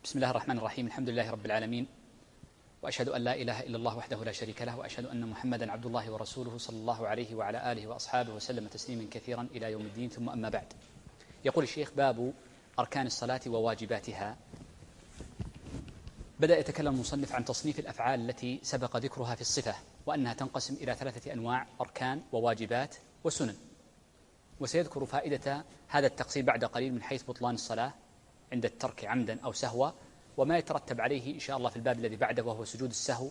بسم الله الرحمن الرحيم. الحمد لله رب العالمين، وأشهد أن لا إله إلا الله وحده لا شريك له، وأشهد أن محمدا عبد الله ورسوله صلى الله عليه وعلى آله وأصحابه وسلم تسليما كثيرا إلى يوم الدين. ثم أما بعد، يقول الشيخ: باب أركان الصلاة وواجباتها. بدأ يتكلم المصنف عن تصنيف الأفعال التي سبق ذكرها في الصفة، وأنها تنقسم إلى 3 أنواع: أركان وواجبات وسنن. وسيذكر فائدة هذا التقسيم بعد قليل من حيث بطلان الصلاة عند الترك عمدا أو سهوا، وما يترتب عليه إن شاء الله في الباب الذي بعده وهو سجود السهو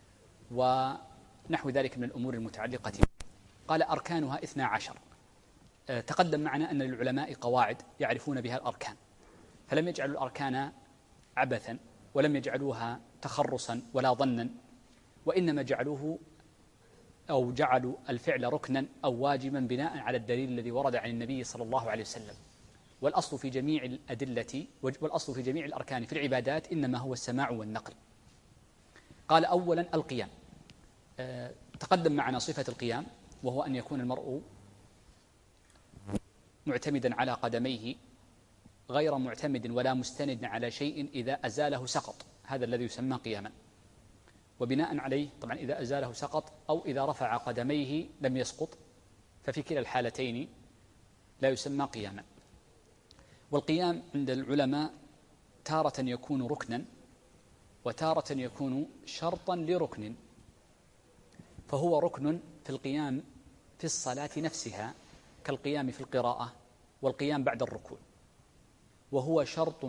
ونحو ذلك من الأمور المتعلقة. قال: أركانها 12. تقدم معنا أن للعلماء قواعد يعرفون بها الأركان، فلم يجعلوا الأركان عبثا، ولم يجعلوها تخرصا ولا ظنا، وإنما جعلوا الفعل ركنا أو واجبا بناء على الدليل الذي ورد عن النبي صلى الله عليه وسلم. والأصل في جميع الأدلة والأصل في جميع الأركان في العبادات إنما هو السماع والنقل. قال: أولا القيام. تقدم معنا صفة القيام، وهو أن يكون المرء معتمدا على قدميه، غير معتمد ولا مستند على شيء، إذا أزاله سقط، هذا الذي يسمى قياما. وبناء عليه طبعا إذا أزاله سقط، أو إذا رفع قدميه لم يسقط، ففي كلا الحالتين لا يسمى قياما. والقيام عند العلماء تارة يكون ركنا، وتارة يكون شرطا لركن. فهو ركن في القيام في الصلاة نفسها، كالقيام في القراءة والقيام بعد الركوع، وهو شرط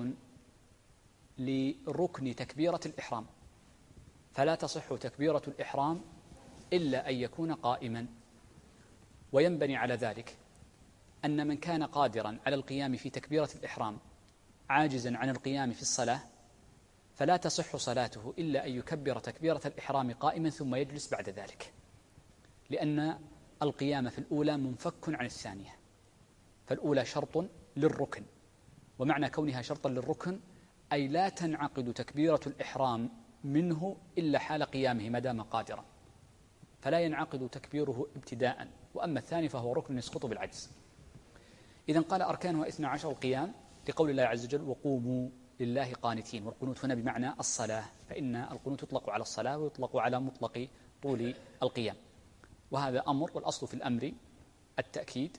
لركن تكبيرة الإحرام، فلا تصح تكبيرة الإحرام إلا أن يكون قائما. وينبني على ذلك أن من كان قادرا على القيام في تكبيرة الإحرام عاجزا عن القيام في الصلاة، فلا تصح صلاته إلا أن يكبر تكبيرة الإحرام قائما ثم يجلس بعد ذلك، لأن القيام في الأولى منفك عن الثانية. فالأولى شرط للركن، ومعنى كونها شرطا للركن أي لا تنعقد تكبيرة الإحرام منه إلا حال قيامه ما دام قادرا، فلا ينعقد تكبيره ابتداء. وأما الثاني فهو ركن يسقط بالعجز. إذن قال: أركانها 12 القيام، لقول الله عز وجل: وقوموا لله قانتين. والقنوت هنا بمعنى الصلاة، فإن القنوت يطلق على الصلاة ويطلق على مطلق طول القيام، وهذا أمر، والأصل في الأمر التأكيد،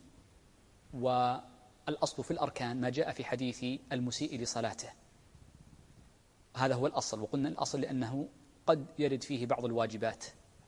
والأصل في الأركان ما جاء في حديث المسيء لصلاته، هذا هو الأصل. وقلنا الأصل لأنه قد يرد فيه بعض الواجبات،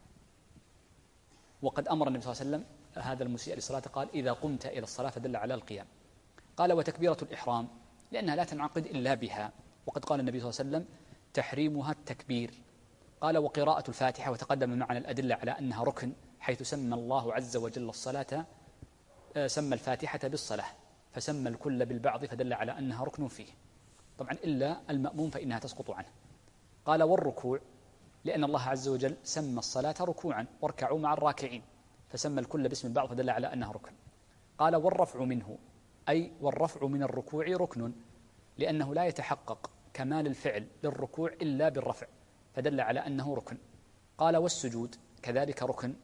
وقد أمر النبي صلى الله عليه وسلم هذا المسيء لصلاة قال: إذا قمت إلى الصلاة، فدل على القيام. قال: وتكبيرة الإحرام، لأنها لا تنعقد إلا بها، وقد قال النبي صلى الله عليه وسلم: تحريمها التكبير. قال: وقراءة الفاتحة، وتقدم معنا الأدلة على أنها ركن، حيث سمى الله عز وجل الصلاة، سمى الفاتحة بالصلاة، فسمى الكل بالبعض، فدل على أنها ركن فيه، طبعا إلا المأموم فإنها تسقط عنه. قال: والركوع، لأن الله عز وجل سمى الصلاة ركوعا، واركعوا مع الراكعين، فسمى الكل باسم البعض، فدل على أنها ركن. قال: والرفع منه، أي والرفع من الركوع ركن، لأنه لا يتحقق كمال الفعل للركوع إلا بالرفع، فدل على أنه ركن. قال: والسجود كذلك ركن،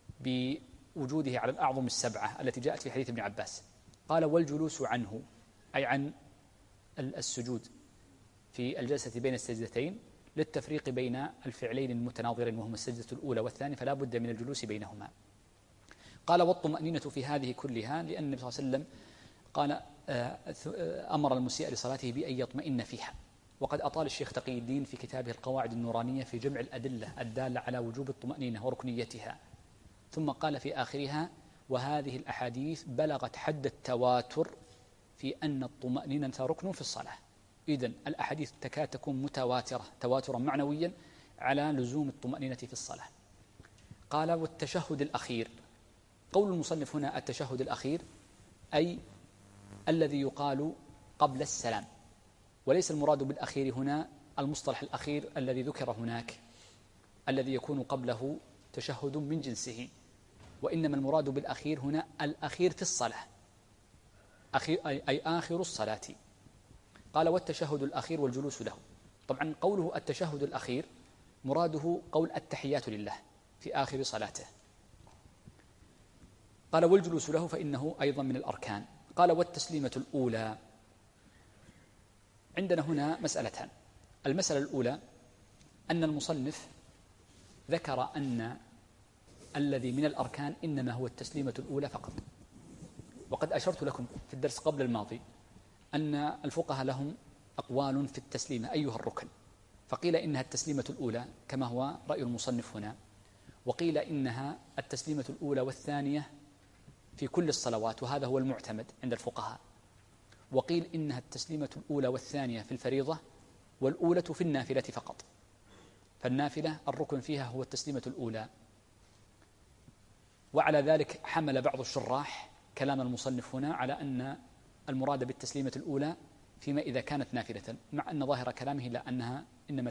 بوجوده على الأعظم 7 التي جاءت في حديث ابن عباس. قال: والجلوس عنه، أي عن السجود في الجلسة بين السجدتين، للتفريق بين الفعلين المتناظرين وهما السجدة الأولى والثانية، فلا بد من الجلوس بينهما. قال: والطمأنينة في هذه كلها، لأن النبي صلى الله عليه وسلم قال أمر المسيء لصلاته بأن يطمئن فيها. وقد أطال الشيخ تقي الدين في كتابه القواعد النورانية في جمع الأدلة الدالة على وجوب الطمأنينة وركنيتها، ثم قال في آخرها: وهذه الأحاديث بلغت حد التواتر في أن الطمأنينة ركن في الصلاة. إذن الأحاديث تكاد تكون متواترة تواترا معنويا على لزوم الطمأنينة في الصلاة. قال: والتشهد الأخير. قول المصنف هنا التشهد الأخير أي الذي يقال قبل السلام، وليس المراد بالأخير هنا المصطلح الأخير الذي ذكر هناك الذي يكون قبله تشهد من جنسه، وإنما المراد بالأخير هنا الأخير في الصلاة، أي آخر الصلاة. قال: والتشهد الأخير والجلوس له. طبعا قوله التشهد الأخير مراده قول التحيات لله في آخر صلاته. قال: والجلوس له، فإنه أيضا من الأركان. قال: والتسليمة الأولى. عندنا هنا مسألتان: المسألة الأولى أن المصنف ذكر أن الذي من الأركان إنما هو التسليمة الأولى فقط، وقد أشرت لكم في الدرس قبل الماضي أن الفقهاء لهم أقوال في التسليمة أيها الركن، فقيل إنها التسليمة الأولى كما هو رأي المصنف هنا، وقيل إنها التسليمة الأولى والثانية في كل الصلوات وهذا هو المعتمد عند الفقهاء، وقيل إنها التسليمة الأولى والثانية في الفريضة والأولى في النافلة فقط، فالنافلة الركن فيها هو التسليمة الأولى. وعلى ذلك حمل بعض الشراح كلام المصنف هنا على أن المراد بالتسليمة الأولى فيما إذا كانت نافلة، مع أن ظاهر كلامه لا أنها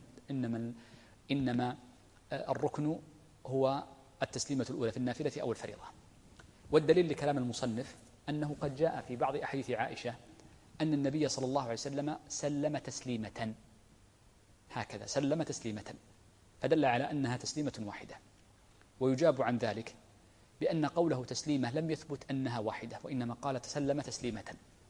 إنما الركن هو التسليمة الأولى في النافلة أو الفريضة. والدليل لكلام المصنف أنه قد جاء في بعض أحاديث عائشة أن النبي صلى الله عليه وسلم سلم تسليمة، هكذا سلم تسليمة، فدل على أنها تسليمة واحدة. ويجاب عن ذلك بأن قوله تسليمة لم يثبت أنها واحدة، وإنما قال تسلم تسليمة،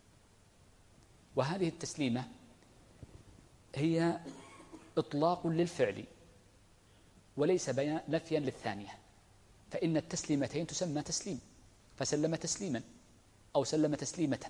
وهذه التسليمة هي إطلاق للفعل وليس نفيا للثانية، فإن التسليمتين تسمى تسليم، فسلم تسليما أو سلم تسليمة،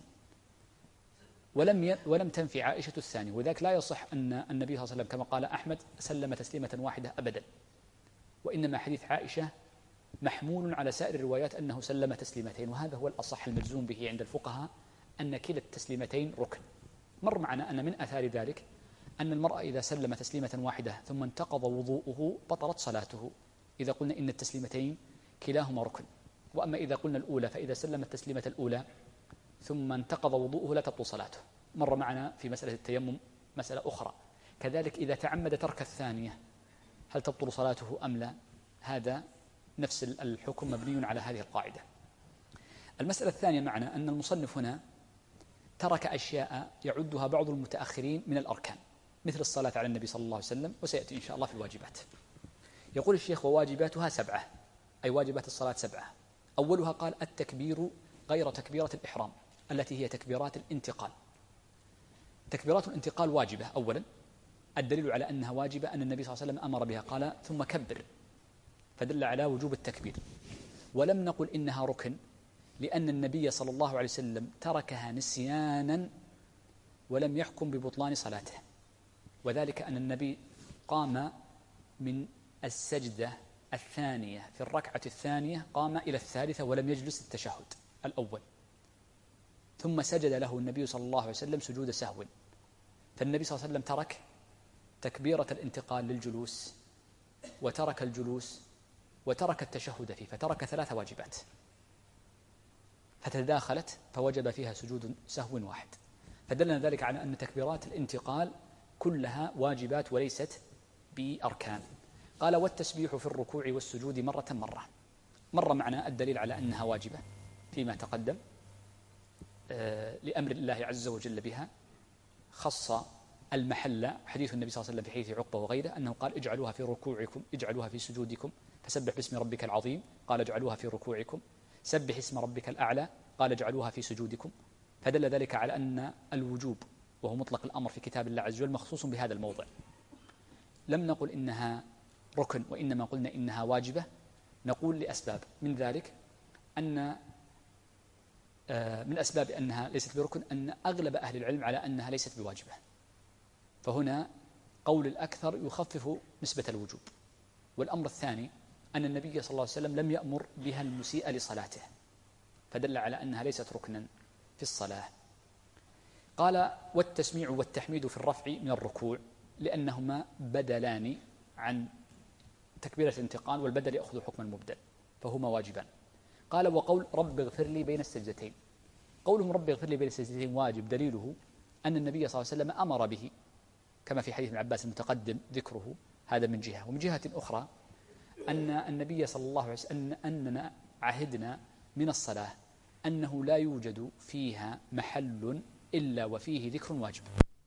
ولم تنفي عائشة الثانية، وذلك لا يصح أن النبي صلى الله عليه وسلم كما قال أحمد سلم تسليمة واحدة أبدا، وإنما حديث عائشة محمول على سائر الروايات أنه سلم تسليمتين، وهذا هو الأصح المجزوم به عند الفقهاء أن كلا التسليمتين ركن. مر معنا أن من آثار ذلك أن المرأة إذا سلم تسليمة واحدة ثم انتقض وضوءه بطلت صلاته، إذا قلنا إن التسليمتين كلاهما ركن. وأما إذا قلنا الأولى فإذا سلم التسليمة الأولى ثم انتقض وضوءه لا تبطل صلاته. مر معنا في مسألة التيمم مسألة أخرى كذلك، إذا تعمد ترك الثانية هل تبطل صلاته أم لا؟ هذا نفس الحكم مبني على هذه القاعدة. المسألة الثانية معنا أن المصنف هنا ترك أشياء يعدها بعض المتأخرين من الأركان، مثل الصلاة على النبي صلى الله عليه وسلم، وسيأتي إن شاء الله في الواجبات. يقول الشيخ وواجباتها 7، أي واجبات الصلاة 7. أولها قال التكبير غير تكبيرة الإحرام التي هي تكبيرات الانتقال. تكبيرات الانتقال واجبة أولا، الدليل على أنها واجبة أن النبي صلى الله عليه وسلم أمر بها قال ثم كبر، فدل على وجوب التكبير. ولم نقل إنها ركن لأن النبي صلى الله عليه وسلم تركها نسيانا ولم يحكم ببطلان صلاته، وذلك أن النبي قام من السجدة الثانية في الركعة الثانية قام إلى الثالثة ولم يجلس التشهد الأول، ثم سجد له النبي صلى الله عليه وسلم سجود سهو، فالنبي صلى الله عليه وسلم ترك تكبيرة الانتقال للجلوس وترك الجلوس وترك التشهد فيه، فترك 3 واجبات فتداخلت فوجب فيها سجود سهو واحد، فدلنا ذلك على أن تكبيرات الانتقال كلها واجبات وليست بأركان. قال والتسبيح في الركوع والسجود مرة. مر معنا الدليل على أنها واجبة فيما تقدم لأمر الله عز وجل بها، خص المحل حديث النبي صلى الله عليه وسلم في حديث عقبة وغيره أنه قال اجعلوها في ركوعكم اجعلوها في سجودكم، فسبح باسم ربك العظيم قال اجعلوها في ركوعكم، سبح اسم ربك الأعلى قال اجعلوها في سجودكم، فدل ذلك على أن الوجوب وهو مطلق الأمر في كتاب الله عز وجل مخصوص بهذا الموضع. لم نقل إنها ركن وإنما قلنا إنها واجبة، نقول لأسباب، من ذلك أن من أسباب أنها ليست بركن أن أغلب أهل العلم على أنها ليست بواجبة، فهنا قول الأكثر يخفف نسبة الوجوب. والأمر الثاني أن النبي صلى الله عليه وسلم لم يأمر بها المسيء لصلاته، فدل على أنها ليست ركنا في الصلاة. قال والتسميع والتحميد في الرفع من الركوع لأنهما بدلان عن تكبيرة الانتقال، والبدل يأخذ حكم المبدل فهما واجبان. قال وقول رب اغفر لي بين السجدتين، قولهم رب اغفر لي بين السجدتين واجب، دليله أن النبي صلى الله عليه وسلم أمر به كما في حديث ابن عباس المتقدم ذكره، هذا من جهة. ومن جهة أخرى أن النبي صلى الله عليه وسلم أننا عهدنا من الصلاة أنه لا يوجد فيها محل إلا وفيه ذكر واجب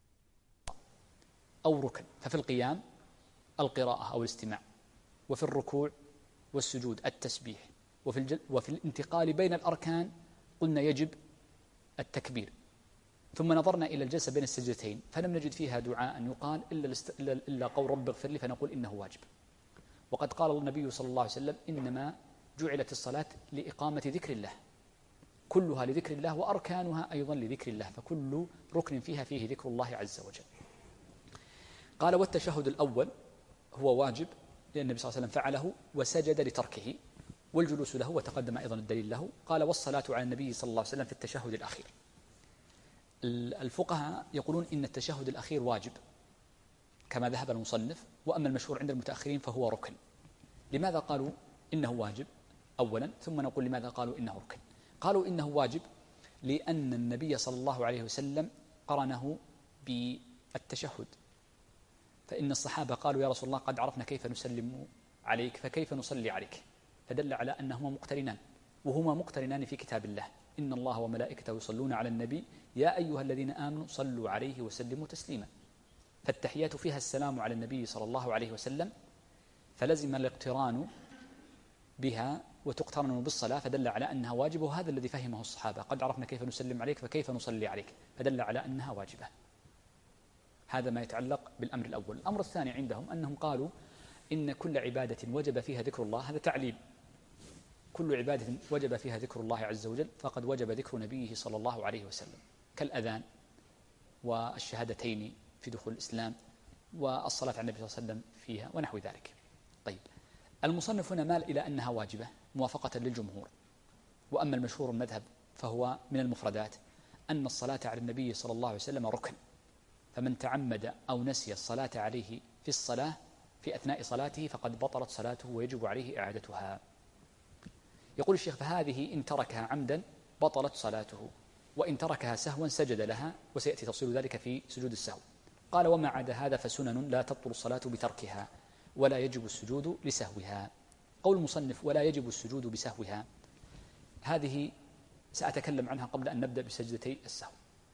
أو ركن، ففي القيام القراءة أو الاستماع، وفي الركوع والسجود التسبيح، وفي الانتقال بين الأركان قلنا يجب التكبير، ثم نظرنا إلى الجلسة بين السجدتين فلم نجد فيها دعاء يقال إلا قول رب اغفر لي، فنقول إنه واجب. وقد قال النبي صلى الله عليه وسلم إنما جعلت الصلاة لإقامة ذكر الله، كلها لذكر الله وأركانها أيضا لذكر الله، فكل ركن فيها فيه ذكر الله عز وجل. قال والتشهد الأول هو واجب لأن النبي صلى الله عليه وسلم فعله وسجد لتركه، والجلوس له وتقدم أيضا الدليل له. قال والصلاة على النبي صلى الله عليه وسلم في التشهد الأخير. الفقهاء يقولون إن التشهد الأخير واجب كما ذهب المصنف، وأما المشهور عند المتأخرين فهو ركن. لماذا قالوا إنه واجب أولا، ثم نقول لماذا قالوا إنه ركن. قالوا إنه واجب لأن النبي صلى الله عليه وسلم قرنه بالتشهد، فإن الصحابة قالوا يا رسول الله قد عرفنا كيف نسلم عليك فكيف نصلي عليك، فدل على أنهما مقترنان، وهما مقترنان في كتاب الله إن الله وملائكته يصلون على النبي يا أيها الذين آمنوا صلوا عليه وسلموا تسليما. فالتحيات فيها السلام على النبي صلى الله عليه وسلم، فلزم الاقتران بها وتقترن بالصلاة، فدل على أنها واجبة، وهذا الذي فهمه الصحابة قد عرفنا كيف نسلم عليك فكيف نصلي عليك، فدل على أنها واجبة. هذا ما يتعلق بالأمر الأول. الأمر الثاني عندهم أنهم قالوا إن كل عبادة وجب فيها ذكر الله، هذا تعليل، كل عبادة وجب فيها ذكر الله عز وجل فقد وجب ذكر نبيه صلى الله عليه وسلم، كالأذان والشهادتين في دخول الإسلام والصلاة على النبي صلى الله عليه وسلم فيها ونحو ذلك. طيب، المصنف هنا مال إلى أنها واجبة موافقة للجمهور، وأما المشهور المذهب فهو من المفردات أن الصلاة على النبي صلى الله عليه وسلم ركن، فمن تعمد أو نسي الصلاة عليه في الصلاة في أثناء صلاته فقد بطلت صلاته ويجب عليه إعادتها. يقول الشيخ فهذه إن تركها عمدا بطلت صلاته، وإن تركها سهوا سجد لها، وسيأتي تفصيل ذلك في سجود السهو. قال وما عدا هذا فسنن لا تبطل الصلاة بتركها ولا يجب السجود لسهوها. قول المصنف ولا يجب السجود بسهوها، هذه سأتكلم عنها قبل أن نبدأ بسجدتي السهو.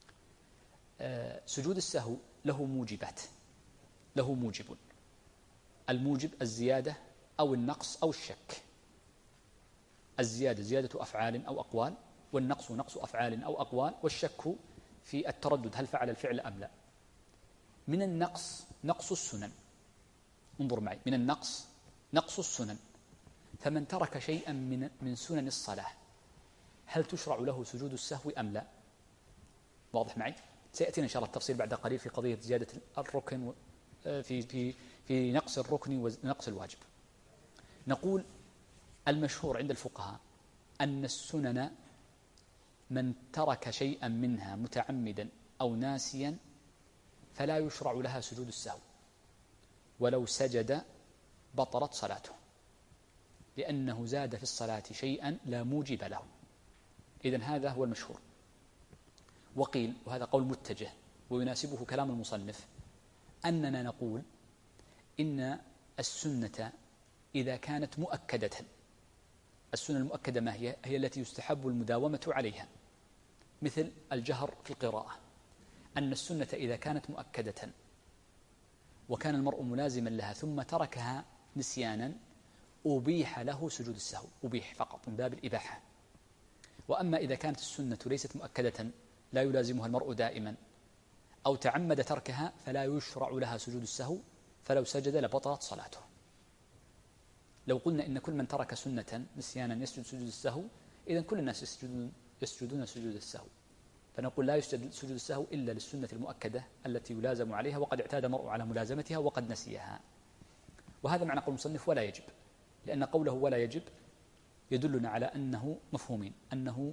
سجود السهو له موجبات، له موجب، الموجب الزيادة أو النقص أو الشك. الزيادة زيادة أفعال أو أقوال، والنقص نقص أفعال أو أقوال، والشك في التردد هل فعل الفعل أم لا. من النقص نقص السنن، انظر معي، من النقص نقص السنن، فمن ترك شيئا من سنن الصلاة هل تشرع له سجود السهو أم لا؟ واضح معي؟ سيأتينا إن شاء الله التفصيل بعد قليل في قضية زيادة الركن في نقص الركن ونقص الواجب. نقول المشهور عند الفقهاء أن السنن من ترك شيئا منها متعمدا أو ناسيا فلا يشرع لها سجود السهو، ولو سجد بطلت صلاته، لأنه زاد في الصلاة شيئا لا موجب له. إذن هذا هو المشهور. وقيل، وهذا قول متجه ويناسبه كلام المصنف، أننا نقول إن السنة إذا كانت مؤكدة، السنة المؤكدة ما هي؟ هي التي يستحب المداومة عليها، مثل الجهر في القراءة، أن السنة إذا كانت مؤكدة وكان المرء ملازما لها ثم تركها نسيانا أبيح له سجود السهو، أبيح فقط من باب الإباحة. وأما إذا كانت السنة ليست مؤكدة لا يلازمها المرء دائما أو تعمد تركها فلا يشرع لها سجود السهو، فلو سجد لبطلت صلاته. لو قلنا إن كل من ترك سنة نسيانا يسجد سجود السهو، إذن كل الناس يسجدون سجود السهو، فنقول لا يسجد سجود السهو إلا للسنة المؤكدة التي يلازم عليها وقد اعتاد المرء على ملازمتها وقد نسيها. وهذا معنى قول المصنف ولا يجب، لأن قوله ولا يجب يدلنا على أنه مفهومين، أنه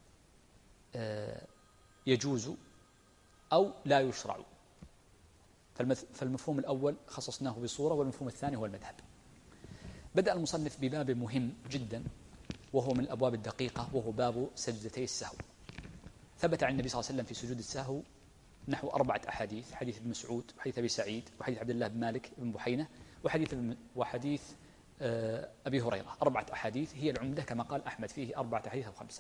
يجوز أو لا يشرع. فالمفهوم الأول خصصناه بصورة، والمفهوم الثاني هو المذهب. بدأ المصنف بباب مهم جدا وهو من الأبواب الدقيقة، وهو باب سجدتي السهو. ثبت عن النبي صلى الله عليه وسلم في سجود السهو نحو 4 أحاديث: حديث ابن مسعود، وحديث أبي سعيد، وحديث عبد الله بن مالك بن بحينة، وحديث أبي هريرة. 4 أحاديث هي العمدة كما قال أحمد، فيه 4 أحاديث أو 5.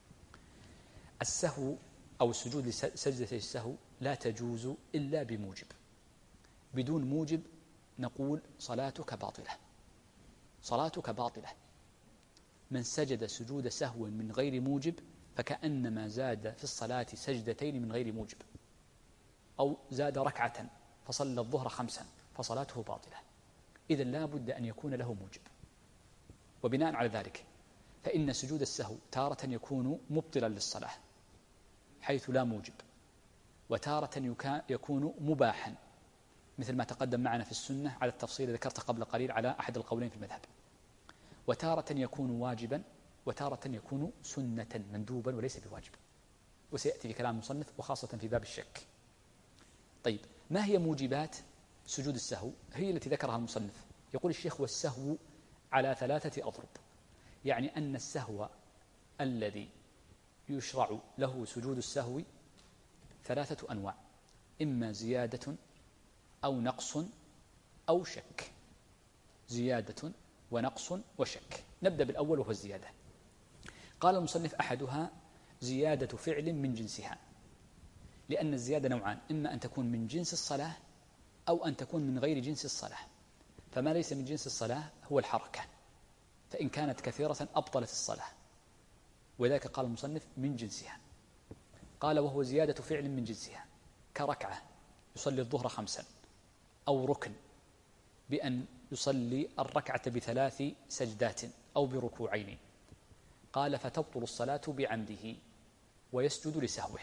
السهو أو السجود لسجدتي السهو لا تجوز إلا بموجب، بدون موجب نقول صلاتك باطلة، صلاتك باطلة. من سجد سجود سهو من غير موجب فكأنما زاد في الصلاة سجدتين من غير موجب، أو زاد ركعة فصلى الظهر 5 فصلاته باطلة. إذن لا بد أن يكون له موجب. وبناء على ذلك فإن سجود السهو تارة يكون مبطلا للصلاة حيث لا موجب، وتارة يكون مباحا مثل ما تقدم معنا في السنة على التفصيل ذكرت قبل قليل على أحد القولين في المذهب، وتارة يكون واجبا، وتارة يكون سنة مندوبا وليس بواجب، وسيأتي في كلام المصنف وخاصة في باب الشك. طيب، ما هي موجبات سجود السهو؟ هي التي ذكرها المصنف. يقول الشيخ: والسهو على 3 أضرب، يعني أن السهو الذي يشرع له سجود السهو 3 أنواع: إما زيادة أو نقص أو شك. زيادة ونقص وشك. نبدأ بالأول وهو الزيادة. قال المصنف: أحدها زيادة فعل من جنسها، لأن الزيادة نوعان: إما أن تكون من جنس الصلاة أو أن تكون من غير جنس الصلاة. فما ليس من جنس الصلاة هو الحركة، فإن كانت كثيرة أبطلت الصلاة، وذلك قال المصنف من جنسها. قال: وهو زيادة فعل من جنسها، كركعة يصلي الظهر 5، أو ركن بأن يصلي الركعة ب3 سجدات أو بركوعين. قال: فتبطل الصلاة بعمده ويسجد لسهوه.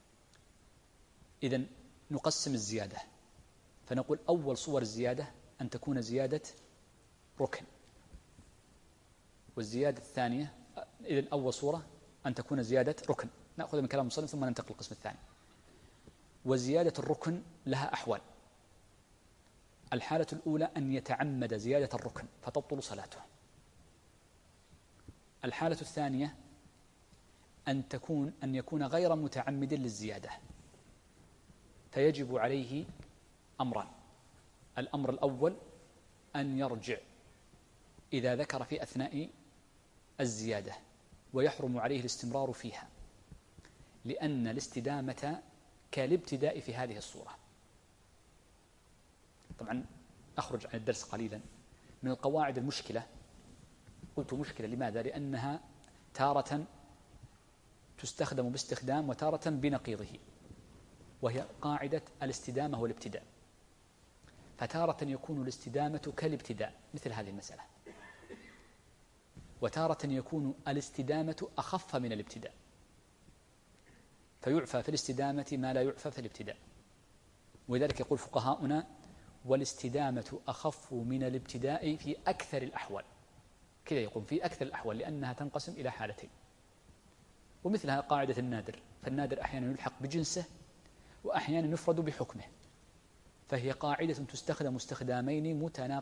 إذن نقسم الزيادة فنقول: أول صور الزيادة أن تكون زيادة ركن، والزيادة الثانية إذن أول صورة أن تكون زيادة ركن. نأخذ من كلام المصنف ثم ننتقل للقسم الثاني. وزيادة الركن لها أحوال. الحالة الأولى أن يتعمد زيادة الركن فتبطل صلاته. الحالة الثانية أن يكون غير متعمد للزيادة، فيجب عليه أمران: الأمر الأول أن يرجع إذا ذكر في أثناء الزيادة، ويحرم عليه الاستمرار فيها، لأن الاستدامة كالابتداء في هذه الصورة. طبعا أخرج عن الدرس قليلا. من القواعد المشكلة، قلت مشكلة لماذا؟ لأنها تارة تستخدم باستخدام وتارة بنقيضه، وهي قاعدة الاستدامة والابتداء. فتارة يكون الاستدامة كالابتداء مثل هذه المسألة، وتارة يكون الاستدامة أخف من الابتداء، فيعفى في الاستدامة ما لا يعفى في الابتداء. ولذلك يقول فقهاؤنا: والاستدامة أخف من الابتداء في أكثر الأحوال. كذا يقول: في أكثر الأحوال، لأنها تنقسم إلى حالتين. ومثلها قاعدة النادر، فالنادر أحيانا يلحق بجنسه وأحيانا يفرد بحكمه، فهي قاعدة تستخدم استخدامين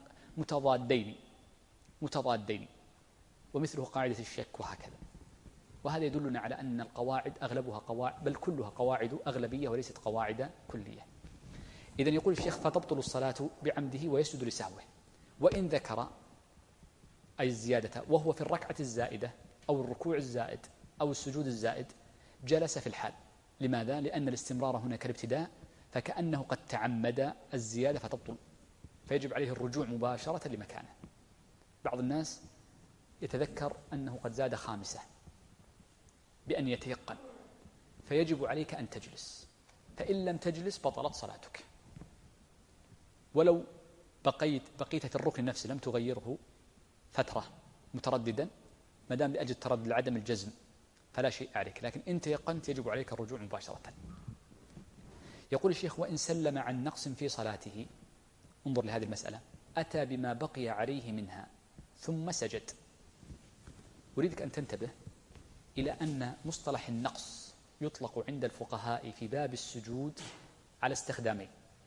متضادين، ومثله قاعدة الشك وهكذا. وهذا يدلنا على أن القواعد أغلبها قواعد، بل كلها قواعد أغلبية وليست قواعد كلية. إذن يقول الشيخ: فتبطل الصلاة بعمده ويسجد لسهوه. وإن ذكر أي الزيادة وهو في الركعة الزائدة أو الركوع الزائد أو السجود الزائد، جلس في الحال. لماذا؟ لأن الاستمرار هنا كالابتداء، فكأنه قد تعمد الزيادة فتبطل، فيجب عليه الرجوع مباشرة لمكانه. بعض الناس يتذكر أنه قد زاد 5 بأن يتيقن، فيجب عليك أن تجلس، فإن لم تجلس بطلت صلاتك. ولو بقيت في الركن نفسه لم تغيره فترة مترددا، ما دام لأجل التردد لعدم الجزم فلا شيء عليك، لكن إن تيقنت يجب عليك الرجوع مباشرة. يقول الشيخ: وإن سلم عن نقص في صلاته، انظر لهذه المسألة، أتى بما بقي عليه منها ثم سجد. أريدك أن تنتبه إلى أن مصطلح النقص يطلق عند الفقهاء في باب السجود على استخدامين: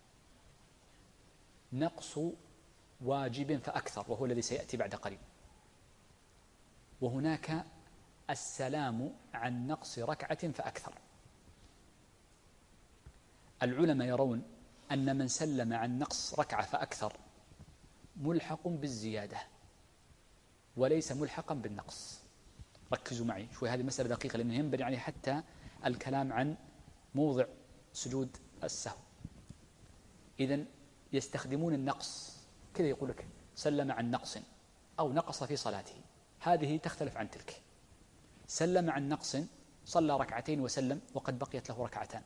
نقص واجب فأكثر، وهو الذي سيأتي بعد قليل، وهناك السلام عن نقص ركعة فأكثر. العلماء يرون أن من سلم عن نقص ركعة فأكثر ملحق بالزيادة وليس ملحقا بالنقص. ركزوا معي شوي، هذه مسألة دقيقة لأنه ينبني عليه حتى الكلام عن موضع سجود السهو. إذن يستخدمون النقص كذا، يقول لك سلم عن نقص أو نقص في صلاته، هذه تختلف عن تلك. سلم عن نقص صلى ركعتين وسلم وقد بقيت له ركعتان.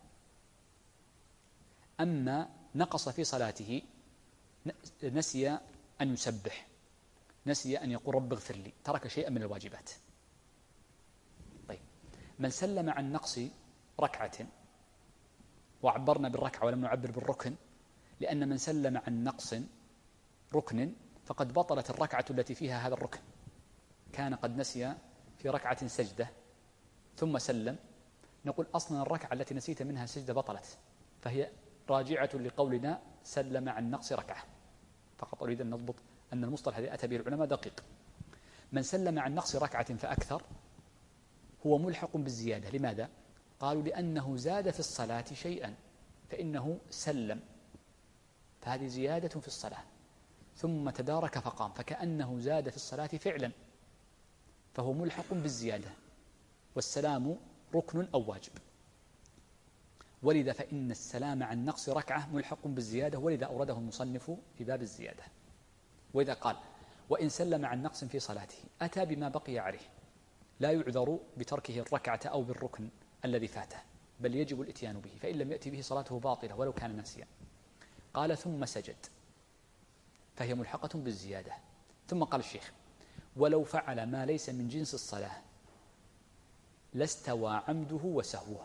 أما نقص في صلاته، نسي أن يسبح، نسي أن يقول رب اغفر لي، ترك شيئا من الواجبات. طيب، من سلم عن نقص ركعة، وعبرنا بالركعة ولم نعبر بالركن، لأن من سلم عن نقص ركن فقد بطلت الركعة التي فيها هذا الركن. كان قد نسي في ركعة سجدة ثم سلم، نقول أصلا الركعة التي نسيت منها سجدة بطلت، فهي راجعة لقولنا سلم عن نقص ركعة. فقط أريد أن نضبط أن المصطلح الذي أتى به العلماء دقيق. من سلم عن نقص ركعة فأكثر هو ملحق بالزيادة. لماذا؟ قالوا لأنه زاد في الصلاة شيئا، فإنه سلم، فهذه زيادة في الصلاة، ثم تدارك فقام، فكأنه زاد في الصلاة فعلا، فهو ملحق بالزيادة، والسلام ركن أو واجب. ولذا فإن السلام عن نقص ركعة ملحق بالزيادة، ولذا أورده المصنف في باب الزيادة. وإذا قال وإن سلم عن نقص في صلاته أتى بما بقي عليه، لا يعذر بتركه الركعة أو بالركن الذي فاته، بل يجب الإتيان به، فإن لم يأتي به صلاته باطلة ولو كان ناسيا. قال ثم سجد، فهي ملحقة بالزيادة. ثم قال الشيخ ولو فعل ما ليس من جنس الصلاة لاستوى عمده وسهوه،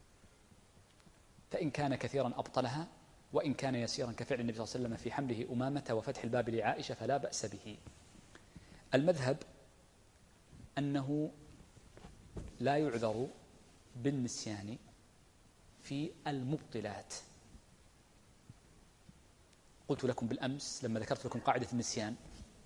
فإن كان كثيرا أبطلها، وإن كان يسيرا كفعل النبي صلى الله عليه وسلم في حمله أمامة وفتح الباب لعائشة فلا بأس به. المذهب أنه لا يعذر بالنسيان في المبطلات. قلت لكم بالأمس لما ذكرت لكم قاعدة النسيان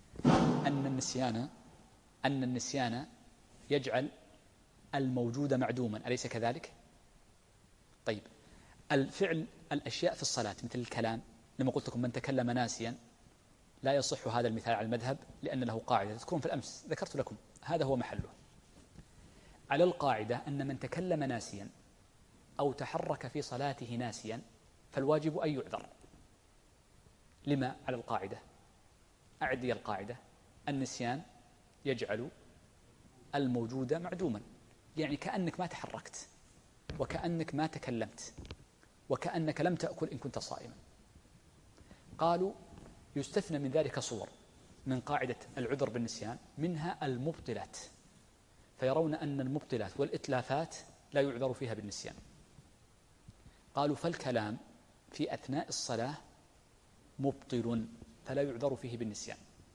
أن النسيان يجعل الموجود معدوما، أليس كذلك؟ طيب، الفعل الأشياء في الصلاة مثل الكلام، لما قلت لكم من تكلم ناسيا لا يصح هذا المثال على المذهب لأن له قاعدة تذكرون في الأمس، ذكرت لكم هذا هو محله. على القاعدة أن من تكلم ناسيا أو تحرك في صلاته ناسيا فالواجب أن يعذر. لما على القاعدة؟ أعدي القاعدة، النسيان يجعل الموجود معدوما، يعني كأنك ما تحركت، وكأنك ما تكلمت، وكأنك لم تأكل إن كنت صائما. قالوا يستثنى من ذلك صور من قاعدة العذر بالنسيان، منها المبطلات، فيرون أن المبطلات والإتلافات لا يعذر فيها بالنسيان. قالوا فالكلام في أثناء الصلاة مبطل فلا يعذر فيه بالنسيان،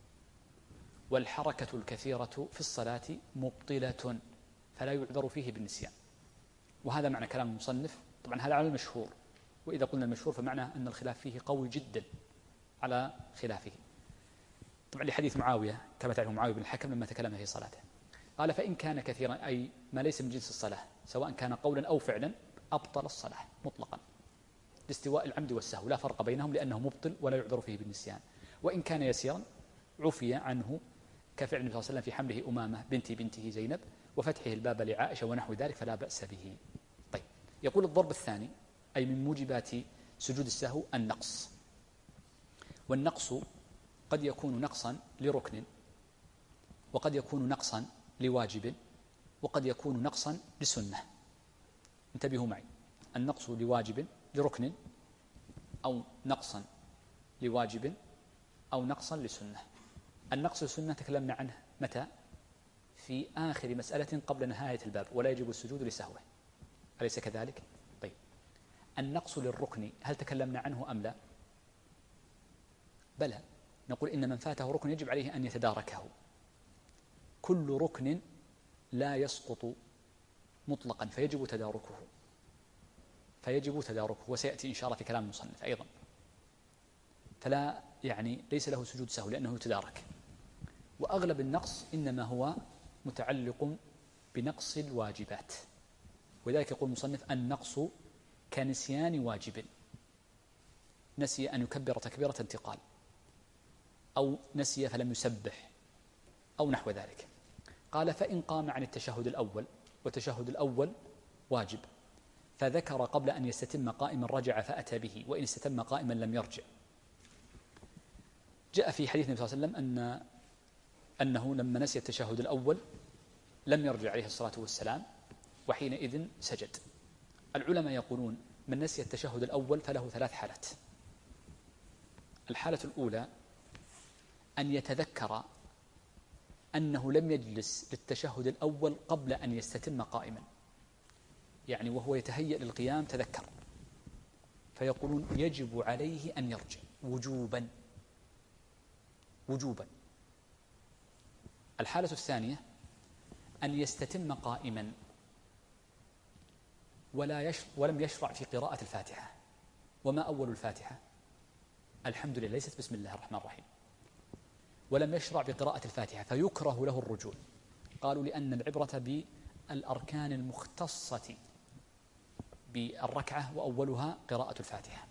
والحركة الكثيرة في الصلاة مبطلة فلا يعذر فيه بالنسيان. وهذا معنى كلام المصنف. طبعا هذا على المشهور، وإذا قلنا المشهور فمعناه أن الخلاف فيه قوي جدا على خلافه. طبعا لحديث معاوية كما تعرف معاوية بن الحكم لما تكلم في صلاته قال فإن كان كثيرا أي ما ليس من جنس الصلاة سواء كان قولا أو فعلا أبطل الصلاة مطلقا لاستواء العمد والسهو، لا فرق بينهم لأنه مبطل ولا يعذر فيه بالنسيان. وإن كان يسيرا عفي عنه كفعل النبي صلى الله عليه وسلم في حمله أمامة بنته زينب وفتحه الباب لعائشة ونحو ذلك فلا بأس به. طيب، يقول الضرب الثاني أي من موجبات سجود السهو النقص، والنقص قد يكون نقصا لركن، وقد يكون نقصا لواجب، وقد يكون نقصا لسنة. انتبهوا معي، النقص لركن أو نقصا لواجب أو نقصا لسنة. النقص للسنة تكلمنا عنه متى؟ في آخر مسألة قبل نهاية الباب، ولا يجب السجود لسهوه، أليس كذلك؟ طيب، النقص للركن هل تكلمنا عنه أم لا؟ بلى، نقول إن من فاته ركن يجب عليه أن يتداركه. كل ركن لا يسقط مطلقا فيجب تداركه وسيأتي إن شاء الله في كلام المصنف أيضا. فلا يعني ليس له سجود سهو لأنه يتدارك. وأغلب النقص إنما هو متعلق بنقص الواجبات، وذلك يقول المصنف النقص كنسيان واجب، نسي أن يكبر تكبيرة انتقال، أو نسي فلم يسبح، أو نحو ذلك. قال فإن قام عن التشهد الأول، والتشهد الأول واجب، فذكر قبل أن يستتم قائما رجع فأتى به، وإن استتم قائما لم يرجع. جاء في حديث النبي صلى الله عليه وسلم أنه لما نسي التشهد الأول لم يرجع عليه الصلاة والسلام، وحينئذ سجد. العلماء يقولون من نسي التشهد الأول فله 3 حالات. الحالة الأولى أن يتذكر أنه لم يجلس للتشهد الأول قبل أن يستتم قائما، يعني وهو يتهيأ للقيام تذكر، فيقولون يجب عليه أن يرجع وجوبا. الحالة الثانية أن يستتم قائما ولم يشرع في قراءة الفاتحة. وما أول الفاتحة؟ الحمد لله، ليست بسم الله الرحمن الرحيم. ولم يشرع بقراءة الفاتحة فيكره له الرجوع. قالوا لأن العبرة بالأركان المختصة بالركعة وأولها قراءة الفاتحة،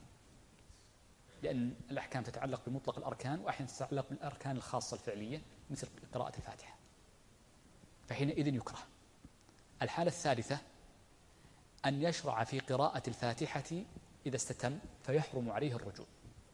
لأن الأحكام تتعلق بمطلق الأركان وأحيانا تتعلق بالأركان الخاصة الفعلية مثل قراءة الفاتحة، فحينئذ يكره. الحالة الثالثة أن يشرع في قراءة الفاتحة إذا استتم فيحرم عليه الرجوع.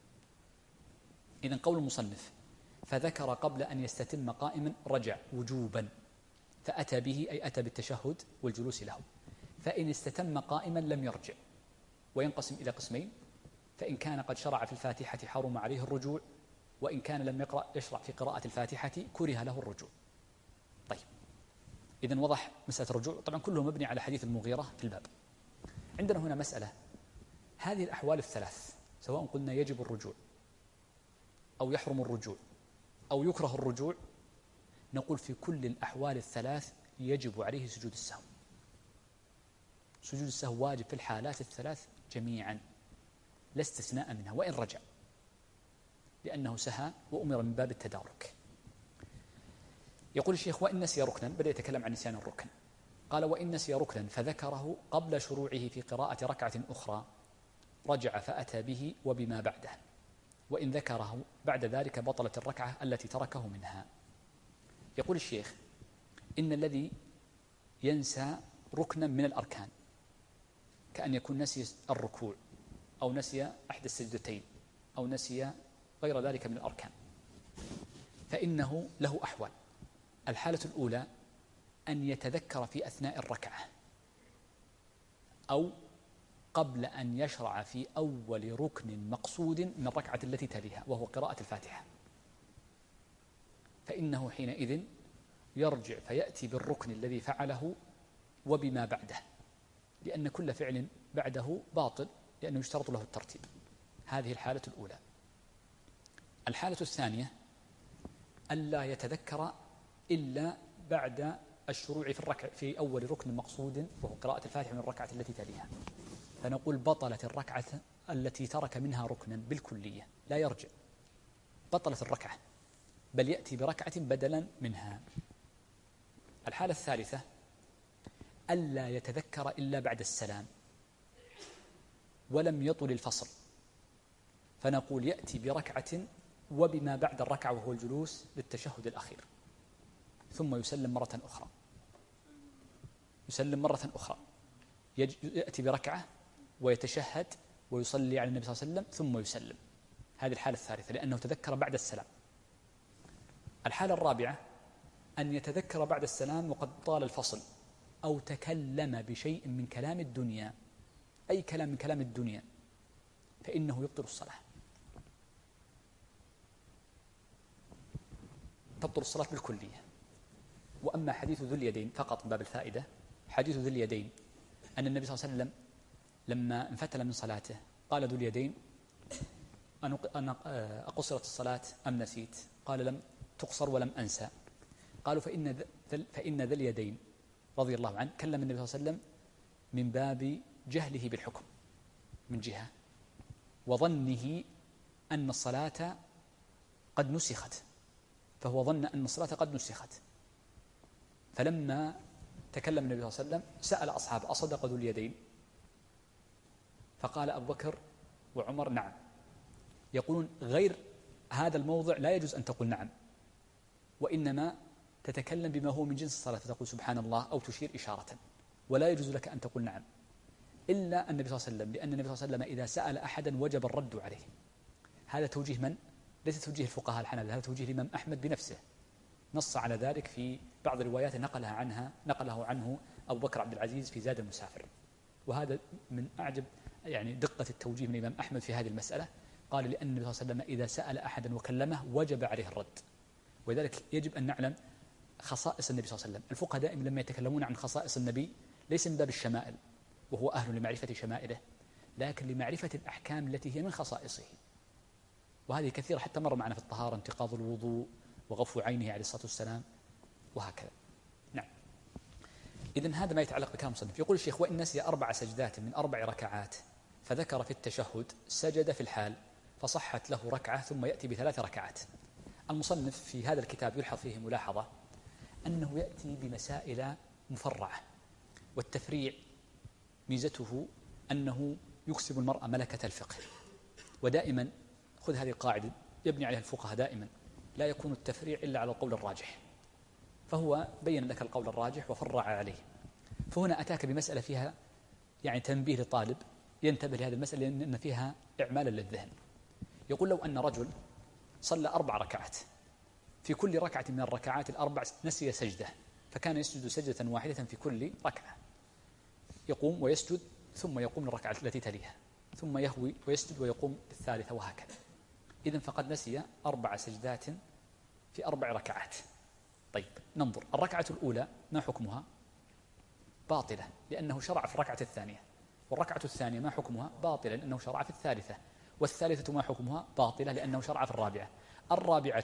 إذن قول المصنف فذكر قبل أن يستتم قائما رجع وجوبا، فأتى به أي أتى بالتشهد والجلوس له. فإن استتم قائما لم يرجع، وينقسم إلى قسمين: فإن كان قد شرع في الفاتحة حرم عليه الرجوع، وإن كان لم يشرع في قراءة الفاتحة كره له الرجوع. طيب، إذن وضح مسألة الرجوع. طبعا كله مبني على حديث المغيرة في الباب. عندنا هنا مسألة: هذه الأحوال الثلاث سواء قلنا يجب الرجوع أو يحرم الرجوع أو يكره الرجوع، نقول في كل الأحوال الثلاث يجب عليه سجود السهو. سجود السهو واجب في الحالات الثلاث جميعا لا استثناء منها وإن رجع، لأنه سهى وأمر من باب التدارك. يقول الشيخ: وإن نسي ركنا، بدأ يتكلم عن نسيان الركن. قال: وإن نسي ركنا فذكره قبل شروعه في قراءة ركعة أخرى رجع فأتى به وبما بعده، وإن ذكره بعد ذلك بطلت الركعة التي تركه منها. يقول الشيخ: إن الذي ينسى ركنا من الأركان كأن يكون نسي الركوع أو نسي أحد السجدتين أو نسي غير ذلك من الأركان، فإنه له أحوال. الحالة الأولى أن يتذكر في أثناء الركعة أو قبل أن يشرع في أول ركن مقصود من الركعة التي تليها وهو قراءة الفاتحة، فإنه حينئذ يرجع فيأتي بالركن الذي فعله وبما بعده، لأن كل فعل بعده باطل لأنه يشترط له الترتيب. هذه الحالة الأولى. الحالة الثانية ألا يتذكر إلا بعد الشروع في أول ركن مقصود وهو قراءة الفاتحة من الركعة التي تليها، فنقول بطلت الركعة التي ترك منها ركنا بالكلية، لا يرجع، بطلت الركعة، بل يأتي بركعة بدلا منها. الحالة الثالثة ألا يتذكر إلا بعد السلام ولم يطل الفصل، فنقول يأتي بركعة وبما بعد الركعة وهو الجلوس للتشهد الأخير، ثم يسلم مرة أخرى، يسلم مرة أخرى، يأتي بركعة ويتشهد ويصلي على النبي صلى الله عليه وسلم ثم يسلم. هذه الحالة الثالثة لأنه تذكر بعد السلام. الحالة الرابعة أن يتذكر بعد السلام وقد طال الفصل أو تكلم بشيء من كلام الدنيا، أي كلام من كلام الدنيا، فإنه يبطل الصلاة، تبطل الصلاة بالكلية. وأما حديث ذو اليدين فقط باب الفائدة، حديث ذو اليدين أن النبي صلى الله عليه وسلم لما انفتل من صلاته قال ذو اليدين: أنا أقصرت الصلاة أم نسيت؟ قال: لم تقصر ولم أنسى. قالوا: فإن ذا اليدين رضي الله عنه كلم النبي صلى الله عليه وسلم من باب جهله بالحكم من جهة، وظنه أن الصلاة قد نسخت، فهو ظن أن الصلاة قد نسخت، فلما تكلم النبي صلى الله عليه وسلم سأل أصحاب: أصدق ذو اليدين؟ فقال أبو بكر وعمر: نعم. يقولون غير هذا الموضع لا يجوز أن تقول نعم، وإنما تتكلم بما هو من جنس الصلاة، فتقول سبحان الله أو تشير إشارة، ولا يجوز لك أن تقول نعم إلا النبي صلى الله عليه وسلم، لأن النبي صلى الله عليه وسلم إذا سأل أحدا وجب الرد عليه. هذا توجيه من؟ ليس توجيه الفقهاء الحنابلة، هذا توجيه الإمام أحمد بنفسه، نص على ذلك في بعض الروايات نقله عنه أبو بكر عبد العزيز في زاد المسافر. وهذا من أعجب يعني دقة التوجيه من الإمام أحمد في هذه المسألة. قال لأن النبي صلى الله عليه وسلم إذا سأل أحدا وكلمه وجب عليه الرد. ولذلك يجب أن نعلم خصائص النبي صلى الله عليه وسلم. الفقهاء دائما لما يتكلمون عن خصائص النبي ليس من باب الشمائل وهو أهل لمعرفة شمائله، لكن لمعرفة الأحكام التي هي من خصائصه، وهذه كثيرة حتى مر معنا في الطهارة، انتقاض الوضوء وغفو عينه عليه الصلاة والسلام وهكذا. نعم. إذن هذا ما يتعلق بكلام المصنف. يقول الشيخ: وإن نسي 4 سجدات من 4 ركعات فذكر في التشهد سجد في الحال فصحت له ركعة ثم يأتي ب3 ركعات. المصنف في هذا الكتاب يلحظ فيه ملاحظة أنه يأتي بمسائل مفرعة، والتفريع ميزته أنه يكسب المرأة ملكة الفقه. ودائما خذ هذه القاعدة يبني عليها الفقهاء دائما: لا يكون التفريع إلا على القول الراجح. فهو بين لك القول الراجح وفرع عليه. فهنا أتاك بمسألة فيها يعني تنبيه لطالب ينتبه لهذه المسألة لأن فيها إعمالا للذهن. يقول: لو أن رجل صلى 4 ركعات، في كل ركعة من الركعات ال4 نسي سجدة، فكان يسجد سجدة واحدة في كل ركعة، يقوم ويسجد ثم يقوم للركعة التي تليها، ثم يهوي ويسجد ويقوم للثالثة، وهكذا. إذن فقد نسي 4 سجدات في 4 ركعات. طيب ننظر، الركعة الأولى ما حكمها؟ باطلة لأنه شرع في الركعة الثانية. والركعة الثانية ما حكمها؟ باطلة لأنه شرع في الثالثة. والثالثة ما حكمها؟ باطلة لأنه شرع في الرابعة. الرابعة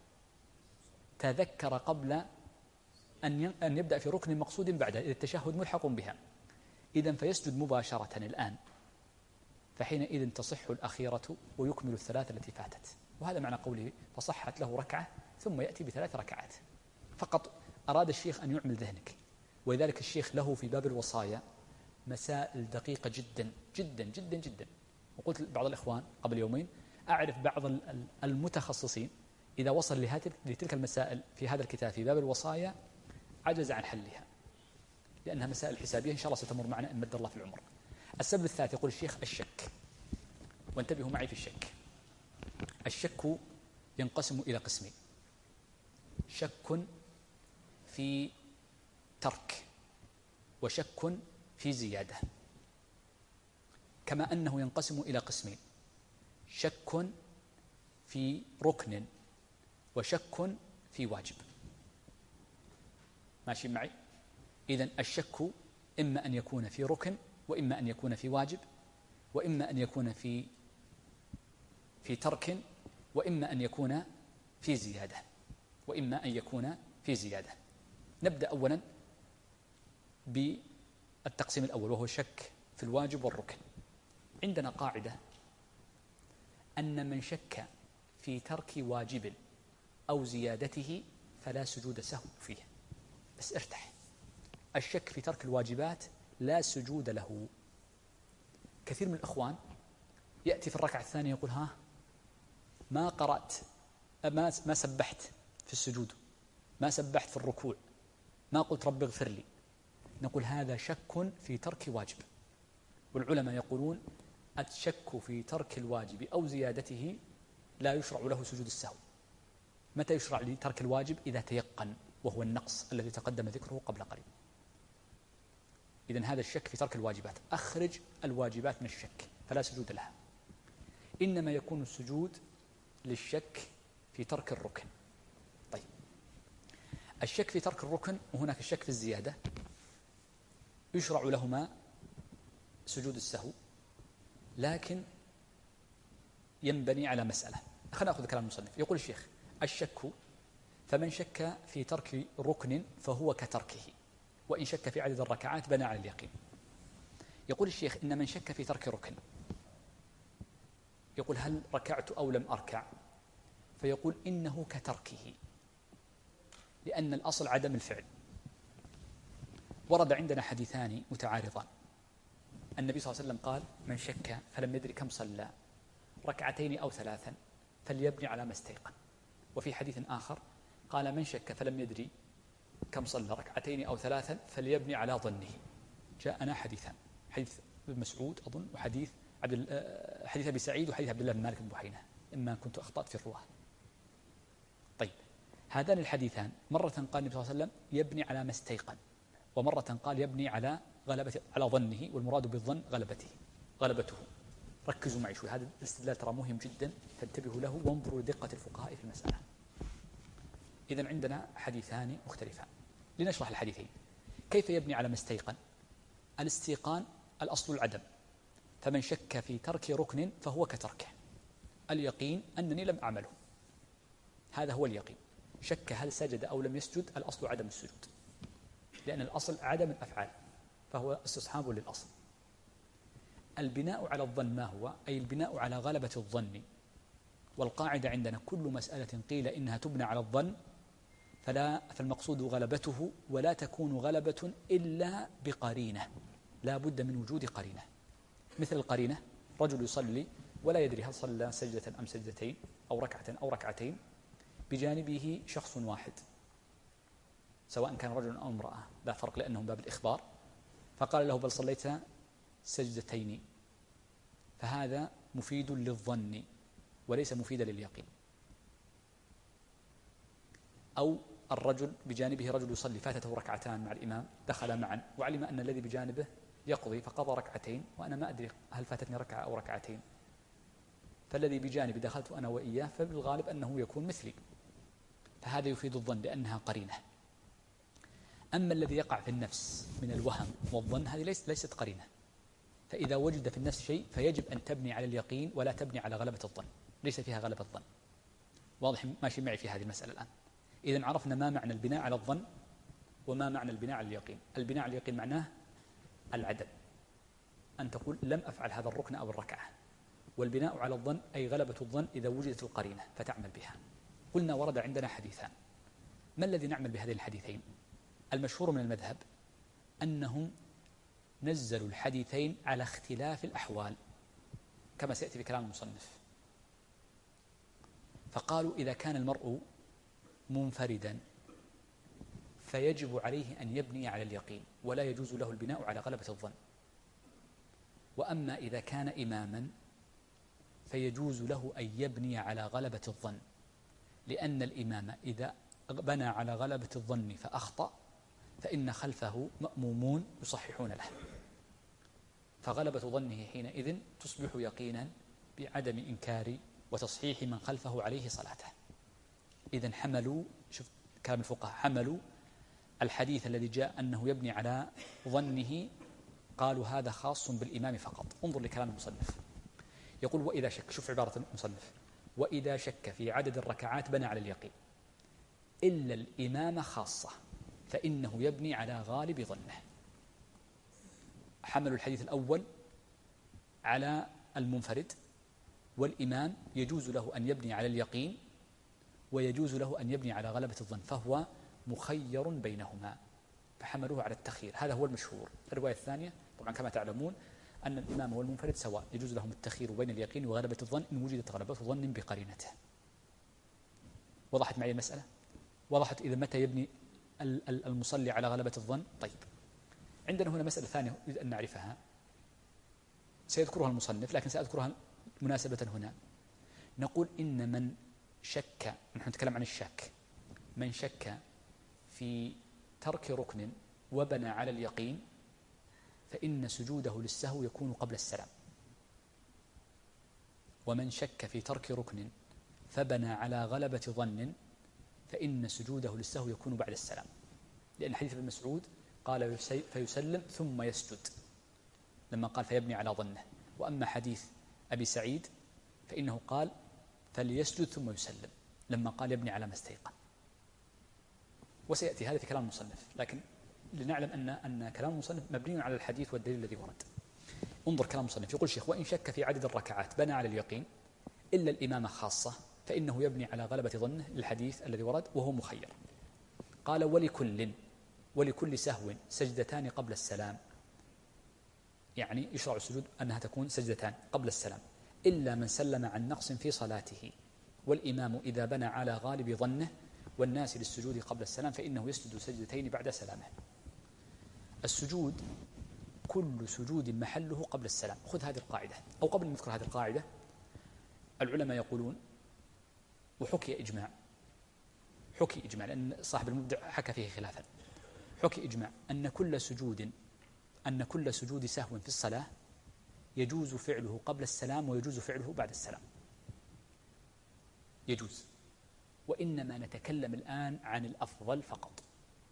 تذكر قبل أن يبدأ في ركن مقصود بعده، إذا التشهد ملحق بها. إذن فيسجد مباشرة الآن، فحينئذ تصح الأخيرة ويكمل ال3 التي فاتت. وهذا معنى قوله فصحت له ركعة ثم يأتي ب3 ركعات. فقط أراد الشيخ أن يعمل ذهنك. ولذلك الشيخ له في باب الوصايا مسائل دقيقة جدا جدا جدا جدا. وقلت لبعض الإخوان قبل يومين: أعرف بعض المتخصصين إذا وصل لتلك المسائل في هذا الكتاب في باب الوصايا عجز عن حلها، لأنها مسائل حسابية إن شاء الله ستمر معنا إن مد الله في العمر. السبب الثالث يقول الشيخ: الشك. وانتبهوا معي في الشك. الشك ينقسم إلى قسمين: شك في ترك، وشك في زيادة. كما أنه ينقسم إلى قسمين: شك في ركن وشك في واجب. ماشي معي؟ إذن الشك إما أن يكون في ركن، وإما أن يكون في واجب، وإما أن يكون في ترك، وإما أن يكون في زيادة، وإما أن يكون في زيادة. نبدأ أولا بالتقسيم الأول، وهو الشك في الواجب والركن. عندنا قاعدة أن من شك في ترك واجب أو زيادته فلا سجود سهو فيه. بس ارتاح، الشك في ترك الواجبات لا سجود له. كثير من الإخوان يأتي في الركعة الثانية يقول: ها ما قرأت، ما سبحت في السجود، ما سبحت في الركوع، ما قلت رب اغفر لي. نقول: هذا شك في ترك واجب. والعلماء يقولون: الشك في ترك الواجب أو زيادته لا يشرع له سجود السهو. متى يشرع لترك الواجب؟ إذا تيقن، وهو النقص الذي تقدم ذكره قبل قليل. إذن هذا الشك في ترك الواجبات. أخرج الواجبات من الشك فلا سجود لها، إنما يكون السجود للشك في ترك الركن. طيب، الشك في ترك الركن وهناك الشك في الزيادة يشرع لهما سجود السهو، لكن ينبني على مسألة. خلينا نأخذ كلام المصنف. يقول الشيخ: الشك، فمن شك في ترك ركن فهو كتركه، وإن شك في عدد الركعات بنى على اليقين. يقول الشيخ: إن من شك في ترك ركن، يقول: هل ركعت أو لم أركع؟ فيقول: إنه كتركه، لأن الأصل عدم الفعل. ورد عندنا حديثان متعارضان. النبي صلى الله عليه وسلم قال: من شك فلم يدري كم صلى، 2 أو 3 فليبني على ما استيقن. وفي حديث آخر قال: من شك فلم يدري كم صلى، 2 أو 3 فليبني على ظنه. جاءنا حديثان: حديث ابن مسعود أظن، وحديث حديث أبي سعيد، وحديث عبد الله بن مالك بن بحينة، إما كنت أخطأت في الرواه. طيب، هذان الحديثان مرة قال النبي صلى الله عليه وسلم: يبني على ما استيقن، ومرة قال يبني على ظنه، والمراد بالظن غلبته. ركزوا معي شوي، هذا الاستدلال ترى مهم جدا، فانتبهوا له وانظروا لدقة الفقهاء في المسألة. إذن عندنا حديثان مختلفان، لنشرح الحديثين. كيف يبني على ما استيقن؟ الاستيقان الأصل العدم، فمن شك في ترك ركن فهو كتركه. اليقين أنني لم أعمله، هذا هو اليقين. شك هل سجد أو لم يسجد، الأصل عدم السجود، لأن الأصل عدم الأفعال، فهو استصحاب للأصل. البناء على الظن ما هو؟ أي البناء على غلبة الظن. والقاعدة عندنا كل مسألة قيل إنها تبنى على الظن فالمقصود غلبته، ولا تكون غلبة إلا بقرينة، لا بد من وجود قرينة. مثل القرينة، رجل يصلي ولا يدري هل صلى سجدة أم سجدتين أو ركعة أو ركعتين، بجانبه شخص واحد سواء كان رجل أو امرأة لا فرق لأنهم باب الإخبار، فقال له بل صليت سجدتين، فهذا مفيد للظن وليس مفيدا لليقين. أو الرجل بجانبه رجل يصلي فاتته ركعتان مع الإمام، دخل معا وعلم أن الذي بجانبه يقضي فقضى ركعتين وأنا ما أدري هل فاتتني ركعة أو ركعتين، فالذي بجانبي دخلت أنا وإياه فبالغالب أنه يكون مثلي، فهذا يفيد الظن لأنها قرينة. أما الذي يقع في النفس من الوهم والظن هذه ليست قرينة، فإذا وجد في النفس شيء فيجب أن تبني على اليقين ولا تبني على غلبة الظن، ليس فيها غلبة الظن. واضح ماشي معي في هذه المسألة الآن؟ إذن عرفنا ما معنى البناء على الظن وما معنى البناء على اليقين. البناء على اليقين معناه العدم، أن تقول لم أفعل هذا الركن أو الركعة. والبناء على الظن أي غلبة الظن إذا وجدت القرينة فتعمل بها. قلنا ورد عندنا حديثان، ما الذي نعمل بهذين الحديثين؟ المشهور من المذهب أنهم نزلوا الحديثين على اختلاف الأحوال كما سيأتي في كلام المصنف. فقالوا إذا كان المرء منفردا فيجب عليه أن يبني على اليقين ولا يجوز له البناء على غلبة الظن. وأما إذا كان إماما فيجوز له أن يبني على غلبة الظن، لأن الإمام إذا بنى على غلبة الظن فأخطأ فإن خلفه مأمومون يصححون له، فغلبة ظنه حينئذ تصبح يقينا بعدم إنكار وتصحيح من خلفه عليه صلاته. إذن حملوا، شوف كلام الفقهاء، حملوا الحديث الذي جاء أنه يبني على ظنه، قالوا هذا خاص بالإمام فقط. انظر لكلام المصنف، يقول وإذا شك، شوف عبارة المصنف، وإذا شك في عدد الركعات بنى على اليقين إلا الإمام خاصة فإنه يبني على غالب ظنه. حملوا الحديث الأول على المنفرد، والإمام يجوز له أن يبني على اليقين ويجوز له أن يبني على غلبة الظن، فهو مخير بينهما، فحملوه على التخيير. هذا هو المشهور. الرواية الثانية طبعا كما تعلمون أن الإمام والمنفرد سواء، يجوز لهم التخيير بين اليقين وغلبة الظن إن وجدت غلبة ظن بقرينته. وضحت معي المسألة؟ وضحت إذا متى يبني المصلي على غلبة الظن؟ طيب، عندنا هنا مسألة ثانية نريد أن نعرفها، سيذكرها المصنف لكن سأذكرها مناسبة هنا. نقول إن من شك، نحن نتكلم عن الشك، من شك في ترك ركن وبنى على اليقين فإن سجوده للسهو يكون قبل السلام. ومن شك في ترك ركن فبنى على غلبة ظن فإن سجوده للسهو يكون بعد السلام، لأن حديث ابن مسعود قال فيسلم ثم يسجد لما قال فيبني على ظنه. وأما حديث أبي سعيد فإنه قال فليسجد ثم يسلم لما قال يبني على ما استيقن. وسيأتي هذا في كلام المصنف، لكن لنعلم أن كلام المصنف مبني على الحديث والدليل الذي ورد. انظر كلام المصنف، يقول الشيخ وإن شك في عدد الركعات بنى على اليقين إلا الإمام خاصة فإنه يبني على غلبة ظنه للحديث الذي ورد وهو مخير. قال ولكل سهو سجدتان قبل السلام، يعني يشرع السجود أنها تكون سجدتان قبل السلام، إلا من سلم عن نقص في صلاته، والإمام إذا بنى على غالب ظنه والناس للسجود قبل السلام فإنه يسجد سجدتين بعد سلامه. السجود كل سجود محله قبل السلام. خذ هذه القاعدة، أو قبل أن نذكر هذه القاعدة العلماء يقولون، وحكي إجماع لأن صاحب المبدع حكى فيه خلافا، حكي إجماع أن كل سجود سهو في الصلاة يجوز فعله قبل السلام ويجوز فعله بعد السلام، يجوز. وإنما نتكلم الآن عن الأفضل فقط.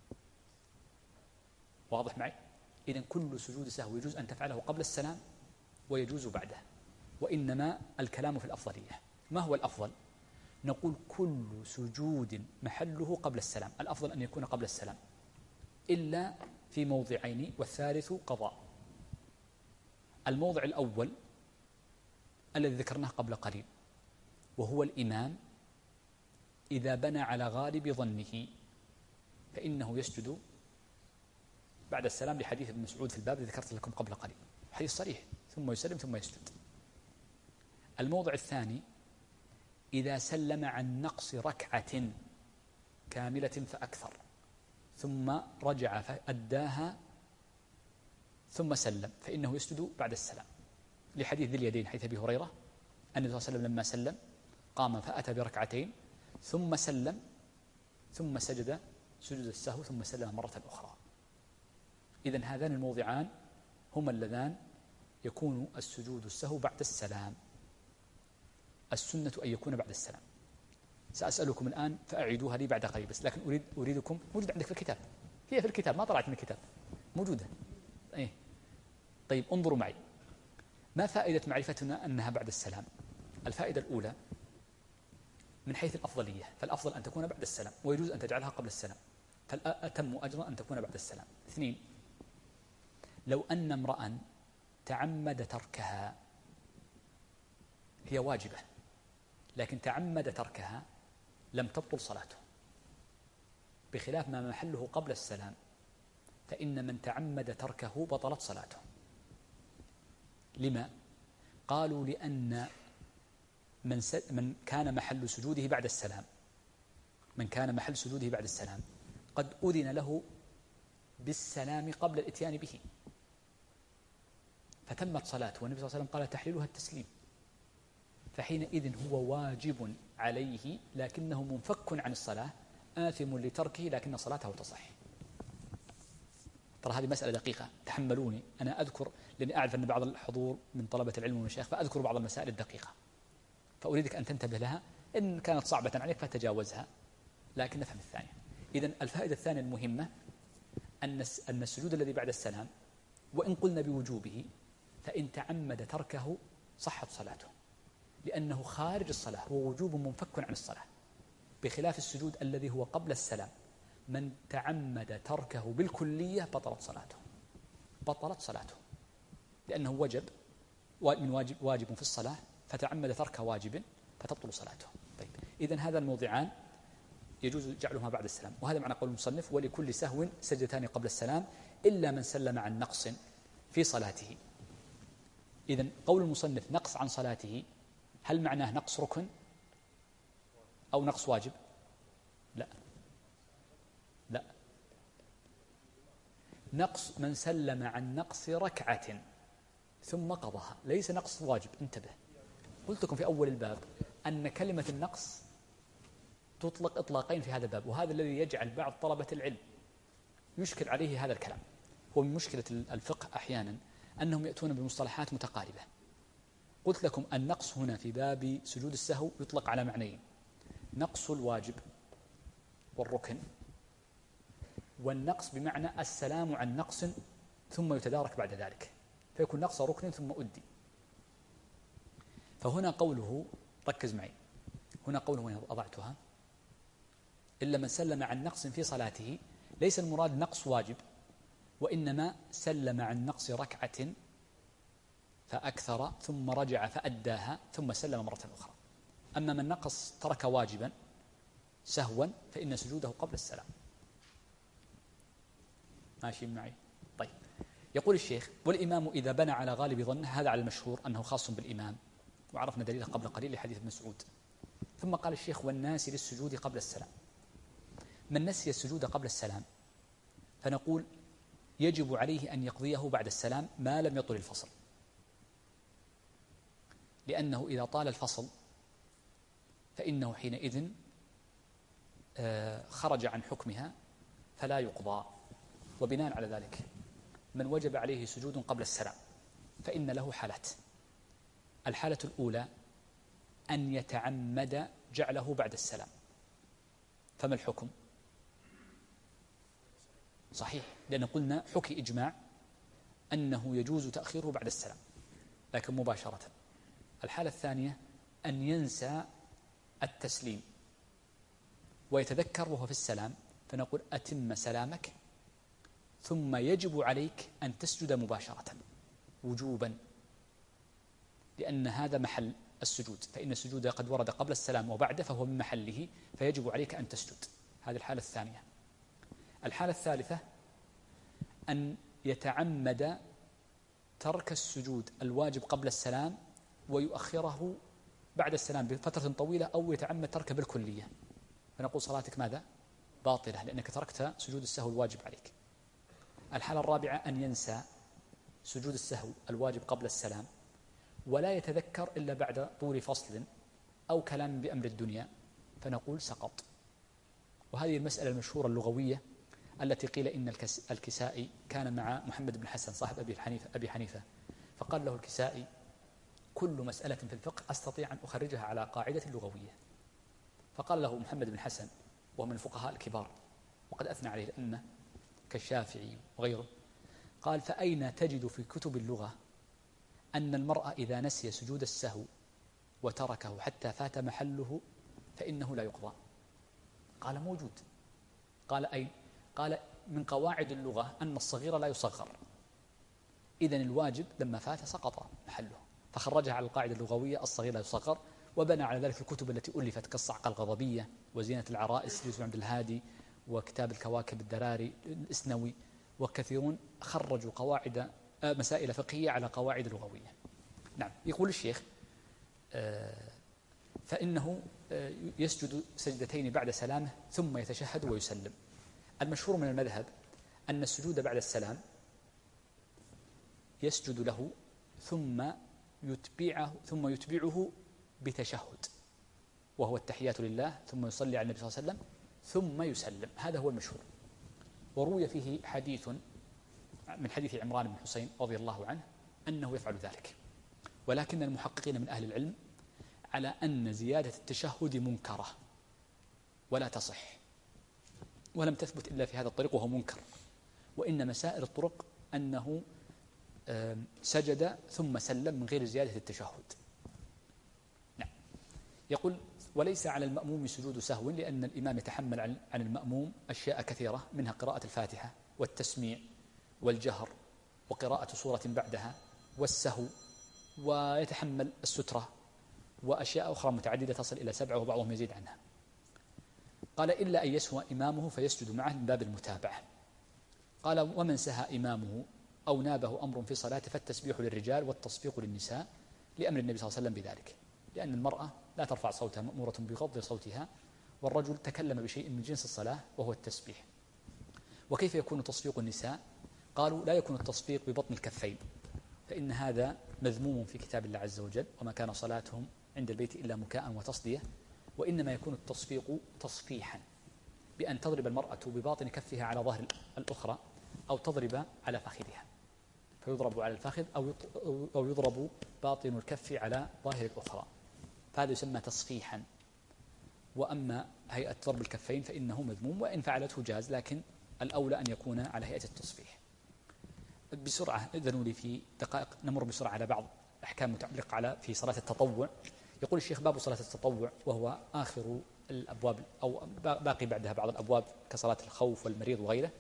واضح معي؟ إذن كل سجود سهو يجوز أن تفعله قبل السلام ويجوز بعده، وإنما الكلام في الأفضلية. ما هو الأفضل؟ نقول كل سجود محله قبل السلام، الأفضل أن يكون قبل السلام إلا في موضعين، والثالث قضاء. الموضع الأول الذي ذكرناه قبل قليل، وهو الإمام إذا بنى على غالب ظنه فإنه يسجد بعد السلام، لحديث ابن مسعود في الباب الذي ذكرت لكم قبل قليل، حديث صريح، ثم يسلم ثم يسجد. الموضع الثاني إذا سلم عن نقص ركعة كاملة فأكثر، ثم رجع فأداها ثم سلم، فإنه يسجد بعد السلام، لحديث ذي اليدين حديث أبي هريرة أن النبي صلى الله عليه وسلم لما سلم قام فأتى بركعتين ثم سلم ثم سجد سجود السهو ثم سلم مرة أخرى. إذن هذان الموضعان هما اللذان يكون السجود السهو بعد السلام. السنة أن يكون بعد السلام. سأسألكم الآن فأعيدوها لي بعد قليل، بس لكن أريدكم، موجود عندك في الكتاب، هي في الكتاب ما طلعت من الكتاب، موجودة. إيه؟ طيب انظروا معي، ما فائدة معرفتنا أنها بعد السلام؟ الفائدة الأولى من حيث الأفضلية، فالأفضل أن تكون بعد السلام، ويجوز أن تجعلها قبل السلام، فالأتم أجرا أن تكون بعد السلام. 2، لو أن امرأ تعمد تركها، هي واجبة لكن تعمد تركها، لم تبطل صلاته، بخلاف ما محله قبل السلام، فإن من تعمد تركه بطلت صلاته. لما؟ قالوا لأن من كان محل سجوده بعد السلام، قد أذن له بالسلام قبل الإتيان به، فتمت صلاته، والنبي صلى الله عليه وسلم قال تحليلها التسليم، فحينئذ هو واجب عليه لكنه منفك عن الصلاة، آثم لتركه لكن صلاته تصح. ترى هذه مسألة دقيقة، تحملوني، أنا أذكر لأني أعرف أن بعض الحضور من طلبة العلم والمشايخ، فأذكر بعض المسائل الدقيقة، فأريدك أن تنتبه لها، إن كانت صعبة عليك فتجاوزها، لكن نفهم الثانية. إذن الفائدة الثانية المهمة أن السجود الذي بعد السلام وإن قلنا بوجوبه، فإن تعمد تركه صحت صلاته، لأنه خارج الصلاة ووجوب منفك عن الصلاة، بخلاف السجود الذي هو قبل السلام، من تعمد تركه بالكلية بطلت صلاته، لأنه واجب في الصلاة، فتعمد ترك واجب فتبطل صلاته. طيب، إذن هذا الموضعان يجوز جعلهما بعد السلام، وهذا معنى قول المصنف ولكل سهو سجدتان قبل السلام إلا من سلم عن نقص في صلاته. إذن قول المصنف نقص عن صلاته، هل معناه نقص ركن أو نقص واجب؟ لا، نقص من سلم عن نقص ركعة ثم قضاها، ليس نقص واجب. انتبه، قلت لكم في أول الباب أن كلمة النقص تطلق إطلاقين في هذا الباب، وهذا الذي يجعل بعض طلبة العلم يشكل عليه هذا الكلام. هو من مشكلة الفقه أحيانا أنهم يأتون بمصطلحات متقاربة. قلت لكم النقص هنا في باب سجود السهو يطلق على معنيين: نقص الواجب والركن، والنقص بمعنى السلام عن نقص ثم يتدارك بعد ذلك، فيكون نقص ركن ثم أدي. فهنا قوله، ركز معي، هنا قوله وين أضعتها، إلا من سلم عن نقص في صلاته، ليس المراد نقص واجب، وإنما سلم عن نقص ركعة فأكثر ثم رجع فأداها ثم سلم مرة أخرى. أما من نقص ترك واجبا سهوا فإن سجوده قبل السلام. ماشي معي؟ طيب، يقول الشيخ: والإمام إذا بنى على غالب ظنه، هذا على المشهور أنه خاص بالإمام، وعرفنا دليله قبل قليل لحديث ابن مسعود. ثم قال الشيخ: والناس للسجود قبل السلام. من نسي السجود قبل السلام فنقول يجب عليه أن يقضيه بعد السلام ما لم يطل الفصل، لأنه إذا طال الفصل فإنه حينئذ خرج عن حكمها فلا يقضى. وبناء على ذلك من وجب عليه سجود قبل السلام فإن له حالات. الحالة الأولى أن يتعمد جعله بعد السلام. فما الحكم؟ صحيح، لأن قلنا حكي إجماع أنه يجوز تأخيره بعد السلام لكن مباشرة. الحالة الثانية أن ينسى التسليم ويتذكر وهو في السلام، فنقول أتم سلامك ثم يجب عليك أن تسجد مباشرة وجوبا، لأن هذا محل السجود، فإن السجود قد ورد قبل السلام وبعده فهو من محله فيجب عليك أن تسجد. هذه الحالة الثانية. الحالة الثالثة أن يتعمد ترك السجود الواجب قبل السلام ويؤخره بعد السلام بفترة طويلة، أو يتعمد تركه بالكلية، فنقول صلاتك ماذا؟ باطلة، لأنك تركت سجود السهو الواجب عليك. الحالة الرابعة أن ينسى سجود السهو الواجب قبل السلام ولا يتذكر إلا بعد طول فصل أو كلام بأمر الدنيا، فنقول سقط. وهذه المسألة المشهورة اللغوية التي قيل إن الكسائي كان مع محمد بن حسن صاحب أبي حنيفة، فقال له الكسائي: كل مسألة في الفقه أستطيع أن أخرجها على قاعدة لغوية. فقال له محمد بن حسن وهو من الفقهاء الكبار وقد أثنى عليه الأئمة كالشافعي وغيره، قال: فأين تجد في كتب اللغة أن المرء إذا نسي سجود السهو وتركه حتى فات محله فإنه لا يقضى؟ قال: موجود. قال: أين؟ قال: من قواعد اللغة أن الصغير لا يصغر، إذن الواجب لما فات سقط محله، فخرجها على القاعدة اللغوية الصغير لا يصغر، وبنى على ذلك الكتب التي ألفت كالصعقة الغضبية وزينة العرائس ليوسف عبد الهادي وكتاب الكواكب الدراري الإسنوي، وكثيرون خرجوا قواعد مسائل فقهية على قواعد لغوية. نعم. يقول الشيخ: فإنه يسجد سجدتين بعد سلامه ثم يتشهد ويسلم. المشهور من المذهب أن السجود بعد السلام يسجد له ثم يتبعه بتشهد، وهو التحيات لله، ثم يصلي على النبي صلى الله عليه وسلم ثم يسلم. هذا هو المشهور. وروي فيه حديث من حديث عمران بن حسين رضي الله عنه أنه يفعل ذلك، ولكن المحققين من أهل العلم على أن زيادة التشهد منكرة ولا تصح، ولم تثبت إلا في هذا الطريق وهو منكر، وإنما سائر الطرق أنه سجد ثم سلم من غير زيادة التشهد. نعم. يقول: وليس على المأموم سجود سهو، لأن الإمام يتحمل عن المأموم أشياء كثيرة، منها قراءة الفاتحة والتسميع والجهر وقراءة سورة بعدها والسهو، ويتحمل السترة وأشياء أخرى متعددة تصل إلى 7 وبعضهم يزيد عنها. قال: إلا أن يسهو إمامه فيسجد معه من باب المتابعة. قال: ومن سهى إمامه أو نابه أمر في صلاته فالتسبيح للرجال والتصفيق للنساء، لأمر النبي صلى الله عليه وسلم بذلك، لأن المرأة لا ترفع صوتها، مأمورة بغض صوتها، والرجل تكلم بشيء من جنس الصلاة وهو التسبيح. وكيف يكون تصفيق النساء؟ قالوا: لا يكون التصفيق ببطن الكفين، فإن هذا مذموم في كتاب الله عز وجل: وما كان صلاتهم عند البيت إلا مكاء وتصدية. وإنما يكون التصفيق تصفيحا، بأن تضرب المرأة بباطن كفها على ظهر الأخرى، أو تضرب على فخذها، فيضرب على الفخذ أو يضرب باطن الكف على ظاهر الأخرى، فهذا يسمى تصفيحا. وأما هيئة ضرب الكفين فإنه مذموم، وإن فعلته جاز، لكن الأولى أن يكون على هيئة التصفيح. بسرعة إذنوا لي في دقائق نمر بسرعة على بعض أحكام متعلقة في صلاة التطوع. يقول الشيخ: باب صلاة التطوع، وهو آخر الأبواب أو باقي بعدها بعض الأبواب كصلاة الخوف والمريض وغيره.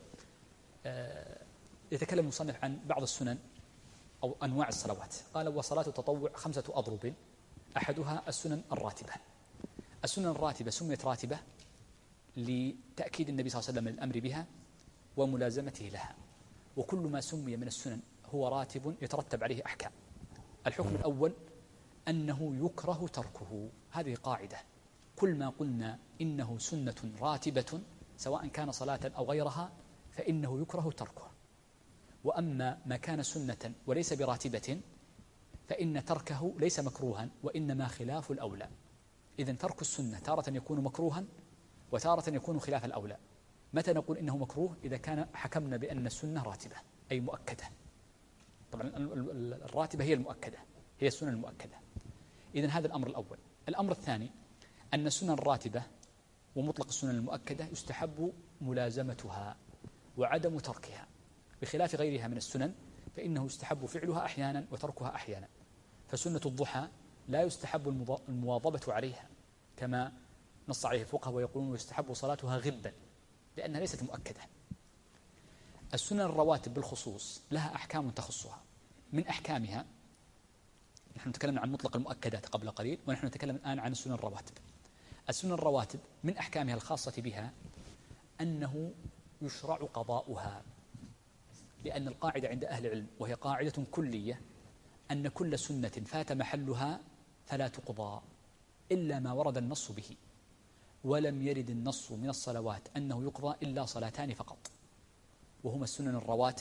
يتكلم المصنف عن بعض السنن أو أنواع الصلوات. قال: وصلاة التطوع 5 أضرب، أحدها السنن الراتبة. السنن الراتبة سميت راتبة لتأكيد النبي صلى الله عليه وسلم الأمر بها وملازمته لها، وكل ما سمي من السنن هو راتب يترتب عليه أحكام. الحكم الأول أنه يكره تركه، هذه قاعدة: كل ما قلنا إنه سنة راتبة سواء كان صلاة أو غيرها فإنه يكره تركه. وأما ما كان سنة وليس براتبة فإن تركه ليس مكروها، وإنما خلاف الأولى. إذن ترك السنة تارة يكون مكروها وتارة يكون خلاف الأولى. متى نقول إنه مكروه؟ إذا كان حكمنا بأن السنة راتبة أي مؤكدة. طبعا الراتبة هي المؤكدة، هي السنن المؤكدة. إذن هذا الأمر الأول. الأمر الثاني أن السنن الراتبة ومطلق السنن المؤكدة يستحب ملازمتها وعدم تركها، بخلاف غيرها من السنن فإنه يستحب فعلها أحيانا وتركها أحيانا. فسنة الضحى لا يستحب المواظبة عليها كما نص عليه الفقهاء ويقولون يستحب صلاتها غبا لأنها ليست مؤكدة. السنن الرواتب بالخصوص لها أحكام تخصها. من أحكامها، نحن نتكلم عن مطلق المؤكدات قبل قليل ونحن نتكلم الآن عن السنن الرواتب. السنن الرواتب من أحكامها الخاصة بها أنه يشرع قضاؤها، لأن القاعدة عند أهل العلم وهي قاعدة كلية أن كل سنة فات محلها فلا تقضى إلا ما ورد النص به، ولم يرد النص من الصلوات أنه يقضى إلا صلاتان فقط، وهما السنن الرواتب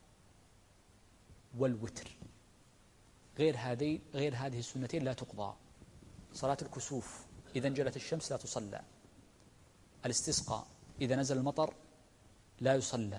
والوتر. غير هذه السنتين لا تقضى. صلاة الكسوف إذا انجلت الشمس لا تصلى، الاستسقاء إذا نزل المطر لا يصلى،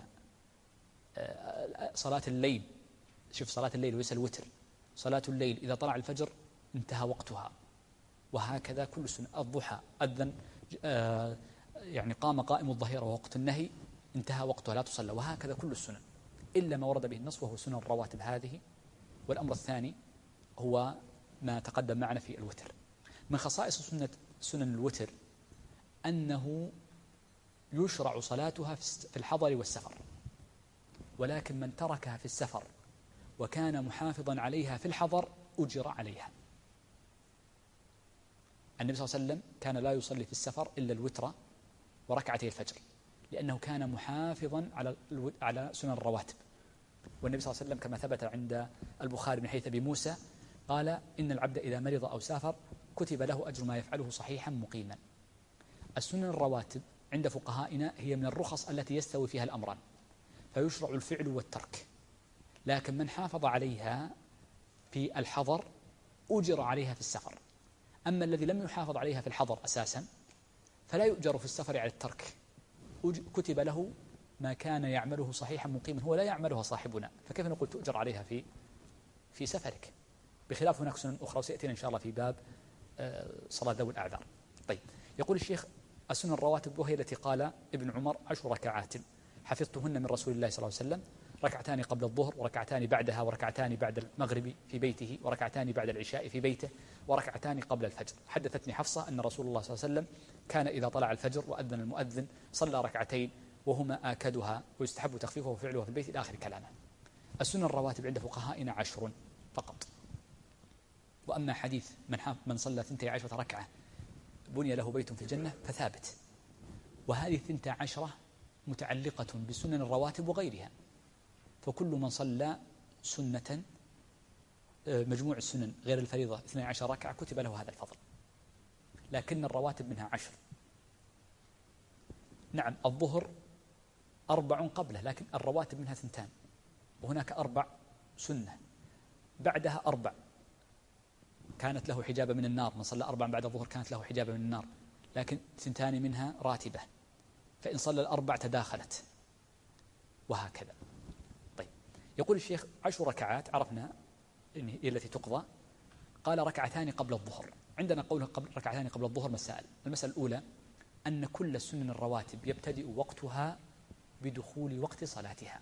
صلاة الليل، شوف صلاة الليل وليس الوتر، صلاة الليل إذا طلع الفجر انتهى وقتها، وهكذا كل سنة. الضحى أذن يعني قام قائم الظهيرة ووقت النهي انتهى وقتها لا تصلى، وهكذا كل السنن إلا ما ورد به النص وهو سنن الرواتب هذه. والأمر الثاني هو ما تقدم معنا في الوتر. من خصائص سنن الوتر أنه يشرع صلاتها في الحضر والسفر، ولكن من تركها في السفر وكان محافظا عليها في الحضر أجر عليها. النبي صلى الله عليه وسلم كان لا يصلي في السفر إلا الوتر وركعتي الفجر، لأنه كان محافظا على سنن الرواتب. والنبي صلى الله عليه وسلم كما ثبت عند البخاري من حديث أبي موسى قال إن العبد إذا مرض أو سافر كتب له أجر ما يفعله صحيحا مقيما. السنن الرواتب عند فقهائنا هي من الرخص التي يستوي فيها الأمران، فيشرع الفعل والترك، لكن من حافظ عليها في الحضر أجر عليها في السفر. أما الذي لم يحافظ عليها في الحضر أساسا فلا يؤجر في السفر على الترك، كتب له ما كان يعمله صحيحا مقيما، هو لا يعملها صاحبنا، فكيف نقول تؤجر عليها في سفرك؟ بخلاف هناك سنن أخرى وسيأتينا إن شاء الله في باب صلاة ذوي الأعذار. طيب، يقول الشيخ السنن الرواتب وهي التي قال ابن عمر 10 ركعات حفظتهن من رسول الله صلى الله عليه وسلم، ركعتان قبل الظهر وركعتان بعدها وركعتان بعد المغرب في بيته وركعتان بعد العشاء في بيته وركعتان قبل الفجر. حدثتني حفصة أن رسول الله صلى الله عليه وسلم كان إذا طلع الفجر وأذن المؤذن صلى ركعتين وهما آكدها ويستحب تخفيفه وفعلها في البيت إلى آخر كلامه. السنن الرواتب عند فقهائنا 10 فقط. وأما حديث من صلى 12 ركعة بني له بيت في الجنة فثابت، وهذه 12 متعلقة بسنن الرواتب وغيرها، فكل من صلى سنة مجموع السنن غير الفريضة 12 ركعة كتب له هذا الفضل، لكن الرواتب منها 10. نعم الظهر 4 قبله، لكن الرواتب منها 2، وهناك 4 سنة بعدها 4 كانت له حجابة من النار، من صلى 4 بعد الظهر كانت له حجابة من النار، لكن 2 منها راتبة، فإن صلى 4 تداخلت، وهكذا. طيب، يقول الشيخ 10 ركعات عرفنا إن هي التي تقضى. قال ركعتان قبل الظهر. عندنا قوله ركعتان قبل الظهر مسائل. المسألة الأولى أن كل السنن الرواتب يبتدئ وقتها بدخول وقت صلاتها،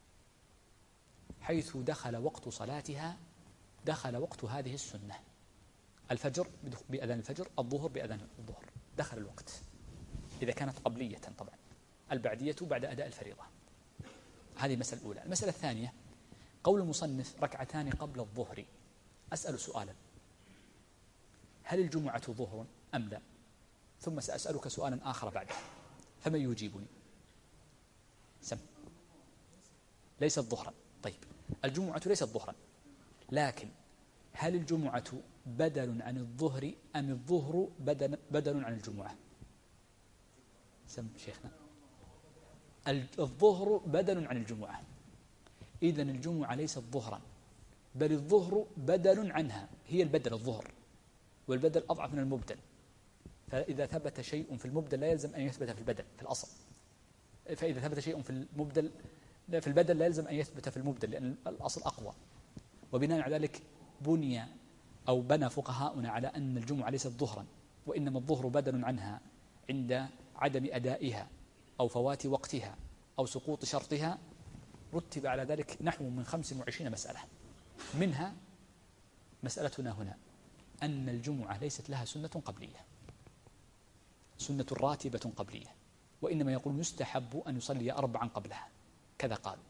حيث دخل وقت صلاتها دخل وقت هذه السنة. الفجر بأذان الفجر، الظهر بأذان الظهر، دخل الوقت إذا كانت قبلية طبعا، البعدية بعد أداء الفريضة. هذه المسألة الأولى. المسألة الثانية قول المصنف ركعتان قبل الظهر. أسأل سؤالا: هل الجمعة ظهر أم لا؟ ثم سأسألك سؤالا آخر بعده، فمن يجيبني؟ سم. ليست ظهرا. طيب، الجمعة ليست ظهرا، لكن هل الجمعة بدل عن الظهر أم الظهر بدل عن الجمعة؟ سم شيخنا. الظهر بدل عن الجمعة، إذن الجمعة ليست ظهرا، بل الظهر بدل عنها، هي البدل الظهر، والبدل أضعف من المبدل، فإذا ثبت شيء في المبدل لا يلزم أن يثبت في البدل في الأصل. فإذا ثبت شيء في المبدل في البدل لا يلزم أن يثبت في المبدل لأن الأصل أقوى. وبناء على ذلك بنى فقهاؤنا على أن الجمعة ليست ظهرا، وإنما الظهر بدل عنها عند عدم أدائها أو فوات وقتها أو سقوط شرطها. رتب على ذلك نحو من 25 مسألة، منها مسألتنا هنا أن الجمعة ليست لها سنة قبلية، سنة راتبة قبلية، وإنما يقول يستحب أن يصلي 4 قبلها كذا قالوا،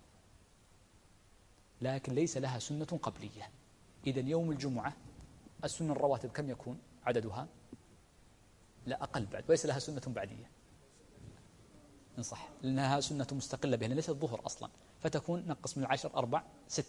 لكن ليس لها سنة قبلية. إذن يوم الجمعة السنة الرواتب كم يكون عددها؟ لا أقل بعد، وليس لها سنة بعدية إن صح، لأنها سنة مستقلة بها، ليست ظهر أصلا، فتكون نقص من 10 4 6،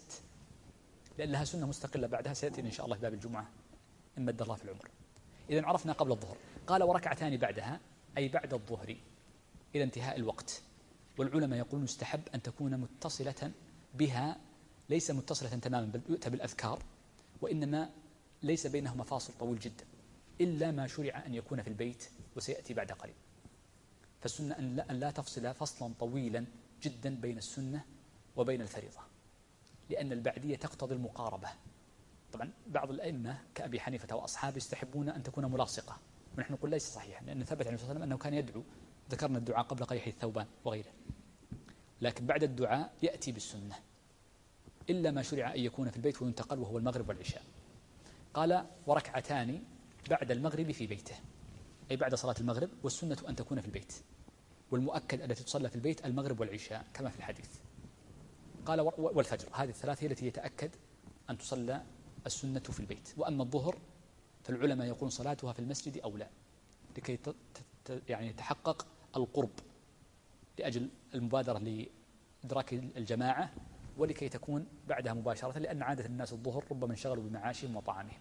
لأن لها سنة مستقلة بعدها سيأتي إن شاء الله في باب الجمعة إن مد الله في العمر. إذن عرفنا قبل الظهر. قال وركعتان بعدها، أي بعد الظهر إلى انتهاء الوقت. والعلماء يقولون يستحب أن تكون متصلة بها، ليس متصلة تماما بل يؤتى بالأذكار، وإنما ليس بينهما فاصل طويل جدا إلا ما شرع أن يكون في البيت وسيأتي بعد قليل. فالسنة أن لا تفصل فصلا طويلا جدا بين السنة وبين الفريضة، لأن البعدية تقتضي المقاربة. طبعا بعض الأئمة كأبي حنيفة وأصحابه يستحبون أن تكون ملاصقة، ونحن نقول ليس صحيحا، لأن ثبت عن النبي صلى الله عليه وسلم أنه كان يدعو، ذكرنا الدعاء قبل قيح الثوبان وغيره، لكن بعد الدعاء يأتي بالسنة إلا ما شرع أن يكون في البيت وينتقل، وهو المغرب والعشاء. قال وركعتان بعد المغرب في بيته، أي بعد صلاة المغرب، والسنة أن تكون في البيت، والمؤكد التي تصلى في البيت المغرب والعشاء كما في الحديث. قال والفجر، هذه الثلاث هي التي يتأكد أن تصلى السنة في البيت. وأما الظهر فالعلماء يقولون صلاتها في المسجد أولى، لكي يعني يتحقق القرب لأجل المبادرة لإدراك الجماعة، ولكي تكون بعدها مباشرة، لأن عادة الناس الظهر ربما انشغلوا بمعاشهم وطعامهم.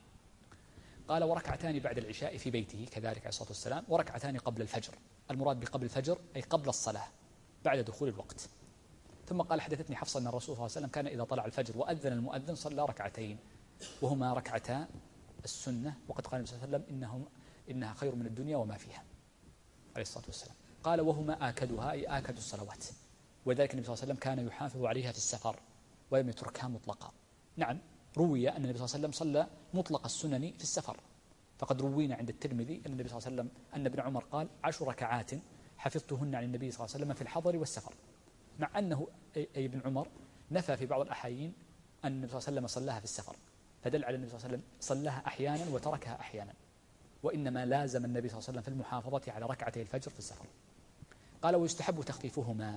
قال وركعتان بعد العشاء في بيته كذلك عليه الصلاة والسلام، وركعتان قبل الفجر. المراد بقبل الفجر أي قبل الصلاة بعد دخول الوقت. ثم قال حدثتني حفصة أن الرسول صلى الله عليه وسلم كان إذا طلع الفجر وأذن المؤذن صلى ركعتين، وهما ركعتا السنة، وقد قال النبي صلى الله عليه وسلم إنها خير من الدنيا وما فيها عليه الصلاة والسلام. قال وهما آكدها أي آكد الصلوات، وذلك النبي صلى الله عليه وسلم كان يحافظ عليها في السفر ولم يتركها مطلقا. نعم روي أن النبي صلى الله عليه وسلم صلى مطلق السنن في السفر، فقد روينا عند الترمذي أن النبي صلى الله عليه وسلم أن ابن عمر قال 10 ركعات حفظتهن عن النبي صلى الله عليه وسلم في الحضر والسفر، مع أنه أي ابن عمر نفى في بعض الأحايين أن النبي صلى الله عليه وسلم صلاها في السفر، فدل على النبي صلى الله عليه وسلم صلاها أحيانا وتركها أحيانا، وإنما لازم النبي صلى الله عليه وسلم في المحافظة على ركعتي الفجر في السفر. قال ويستحب تخفيفهما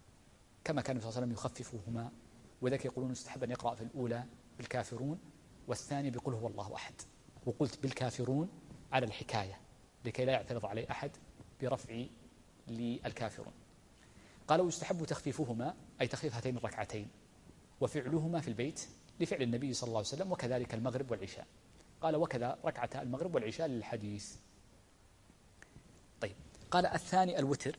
كما كان النبي صلى الله عليه وسلم يخففهما، وذلك يقولون يستحب أن يقرأ في الأولى بالكافرون والثاني بقل هو الله أحد، وقلت بالكافرون على الحكاية لكي لا يعترض عليه أحد برفع للكافرون. قال ويستحب تخفيفهما أي تخفيف هاتين الركعتين، وفعلهما في البيت لفعل النبي صلى الله عليه وسلم، وكذلك المغرب والعشاء. قال وكذا ركعتا المغرب والعشاء للحديث. طيب قال الثاني الوتر.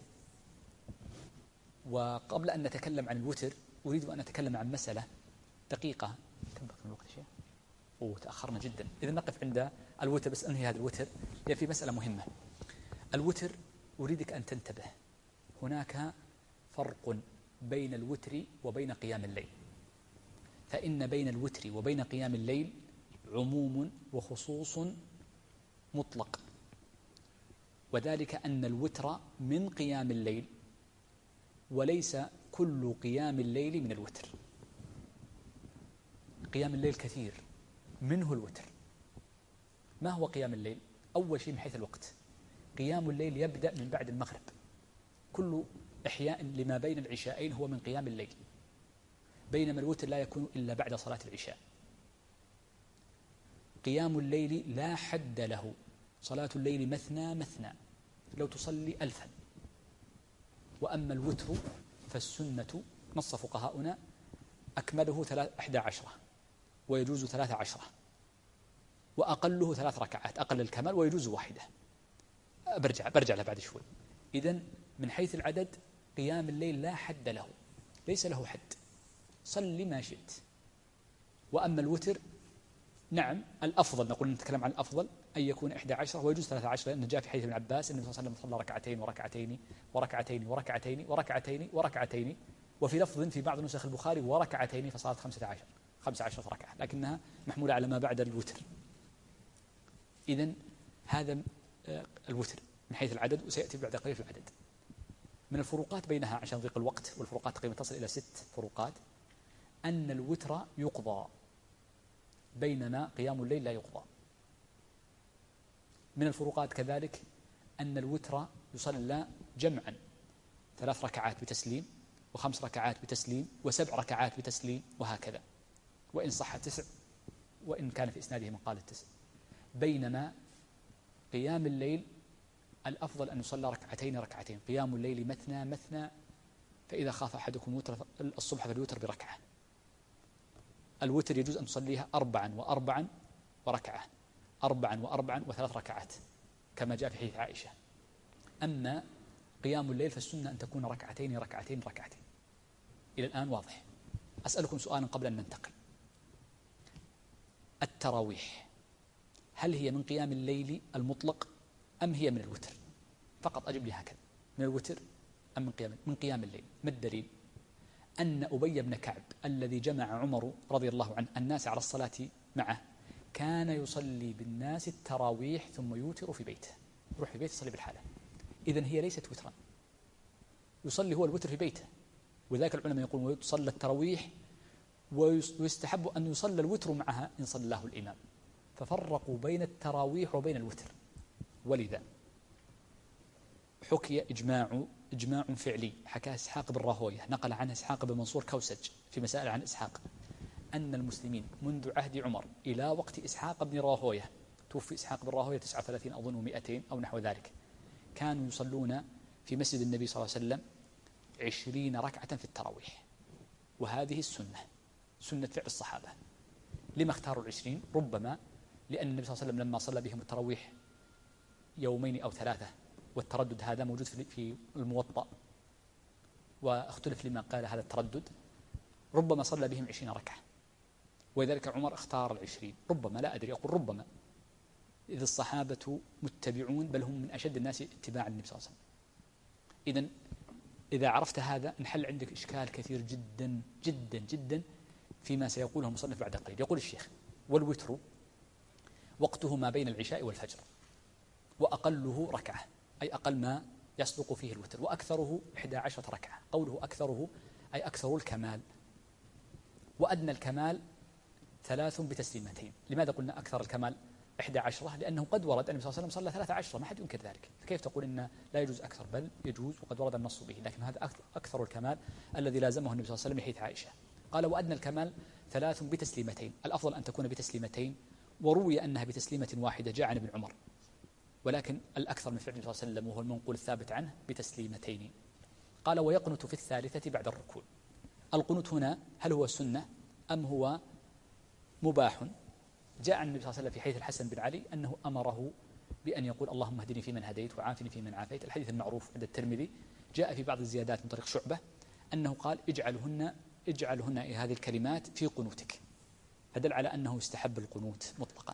وقبل أن نتكلم عن الوتر أريد أن أتكلم عن مسألة دقيقة. كم بقي من الوقت شيء؟ تأخرنا جدا، إذا نقف عند الوتر بس أنهي هذا الوتر، لأن في مسألة مهمة. الوتر أريدك أن تنتبه، هناك فرق بين الوتر وبين قيام الليل، فإن بين الوتر وبين قيام الليل عموم وخصوص مطلق، وذلك أن الوتر من قيام الليل، وليس كل قيام الليل من الوتر. قيام الليل كثير منه الوتر. ما هو قيام الليل؟ أول شيء من حيث الوقت، قيام الليل يبدأ من بعد المغرب، كل إحياء لما بين العشاءين هو من قيام الليل، بينما الوتر لا يكون إلا بعد صلاة العشاء. قيام الليل لا حد له، صلاة الليل مثنى مثنى لو تصلي 1000. وأما الوتر فالسنة نص فقهاؤنا أكمله 11 ويجوز 13، وأقله 3 ركعات أقل الكمال ويجوز 1. برجع له بعد شوي. إذن من حيث العدد قيام الليل لا حد له، ليس له حد، صل ما شئت. وأما الوتر نعم الأفضل، نقول نتكلم عن الأفضل، أن يكون 11 ويجوز 13، لأنه جاء في حديث ابن عباس أن النبي صلى الله عليه وسلم صلى ركعتين وركعتين وركعتين وركعتين وركعتين وركعتين، وفي لفظ في بعض نسخ البخاري وركعتين، فصارت 15 ركعة، لكنها محمولة على ما بعد الوتر. إذن هذا الوتر من حيث العدد، وسيأتي بعد قليل في العدد. من الفروقات بينها عشان ضيق الوقت، والفروقات تقريبا تصل إلى 6 فروقات، أن الوتر يقضى بينما قيام الليل لا يقضى. من الفروقات كذلك أن الوتر يصلى جمعا، 3 ركعات بتسليم، و5 ركعات بتسليم، و7 ركعات بتسليم، وهكذا، وإن صح 9 وإن كان في إسناده من قال 9. بينما قيام الليل الأفضل أن يصلى ركعتين، قيام الليل مثنى مثنى، فإذا خاف أحدكم وتر الصبح فليوتر بركعة. الوتر يجوز أن تصليها 4 و4 وركعة، 4 و4 و3 ركعات كما جاء في حديث عائشة. أما قيام الليل فالسنة أن تكون ركعتين. إلى الآن واضح. أسألكم سؤالا قبل أن ننتقل. التراويح هل هي من قيام الليل المطلق أم هي من الوتر؟ فقط أجب لي هكذا، من الوتر أم من قيام الليل؟ ما الدليل؟ أن أبي بن كعب الذي جمع عمر رضي الله عنه الناس على الصلاة معه كان يصلي بالناس التراويح ثم يوتر في بيته، يروح في بيته يصلي بالحالة. إذن هي ليست وترا، يصلي هو الوتر في بيته. وذلك العلماء يقولون يصلى التراويح ويستحب أن يصلى الوتر معها إن صلاه الإمام، ففرقوا بين التراويح وبين الوتر. ولذا حكي إجماع فعلي، حكى إسحاق بن راهويه، نقل عنه إسحاق بن منصور كوسج في مسائل عن إسحاق، أن المسلمين منذ عهد عمر إلى وقت إسحاق بن راهويه، توفي إسحاق بن راهويه 39 أظن و200 أو نحو ذلك، كانوا يصلون في مسجد النبي صلى الله عليه وسلم 20 ركعة في التراويح. وهذه السنة، سنة فعل الصحابة. لما اختاروا 20؟ ربما لأن النبي صلى الله عليه وسلم لما صلى بهم التراويح 2 أو 3، والتردد هذا موجود في الموطأ، واختلف لما قال هذا التردد، ربما صلى بهم 20 ركعة، ولذلك عمر اختار 20. ربما، لا أدري، أقول ربما، إذ الصحابة متبعون، بل هم من أشد الناس اتباعا للنبي صلى الله عليه وسلم. إذن إذا عرفت هذا انحل عندك إشكال كثير جدا جدا جدا فيما سيقوله المصنف بعد قليل. يقول الشيخ: والوتر وقته ما بين العشاء والفجر، وأقله ركعة، أي أقل ما يصدق فيه الوتر، وأكثره 11 ركعة. قوله أكثره أي أكثر الكمال، وأدنى الكمال 3 بتسليمتين. لماذا قلنا أكثر الكمال 11؟ لأنه قد ورد النبي صلى الله عليه وسلم صلى 13، ما حد ينكر ذلك، فكيف تقول إن لا يجوز أكثر؟ بل يجوز، وقد ورد النص به، لكن هذا أكثر الكمال الذي لازمه النبي صلى الله عليه وسلم بحيث عائشة. قال: وأدنى الكمال 3 بتسليمتين، الأفضل أن تكون بتسليمتين، وروي أنها بتسليمة واحدة جاء عن ابن عمر، ولكن الأكثر من فعل النبي صلى الله عليه وسلم وهو المنقول الثابت عنه بتسليمتين. قال: ويقنت في الثالثة بعد الركوع. القنوت هنا هل هو سنة أم هو مباح؟ جاء عن النبي صلى الله عليه وسلم في حديث الحسن بن علي أنه أمره بأن يقول: اللهم اهدني فيمن هديت وعافني فيمن عافيت. الحديث المعروف عند الترمذي. جاء في بعض الزيادات من طريق شعبة أنه قال: اجعلهن هذه الكلمات في قنوتك، فدل على أنه يستحب القنوت مطلقا.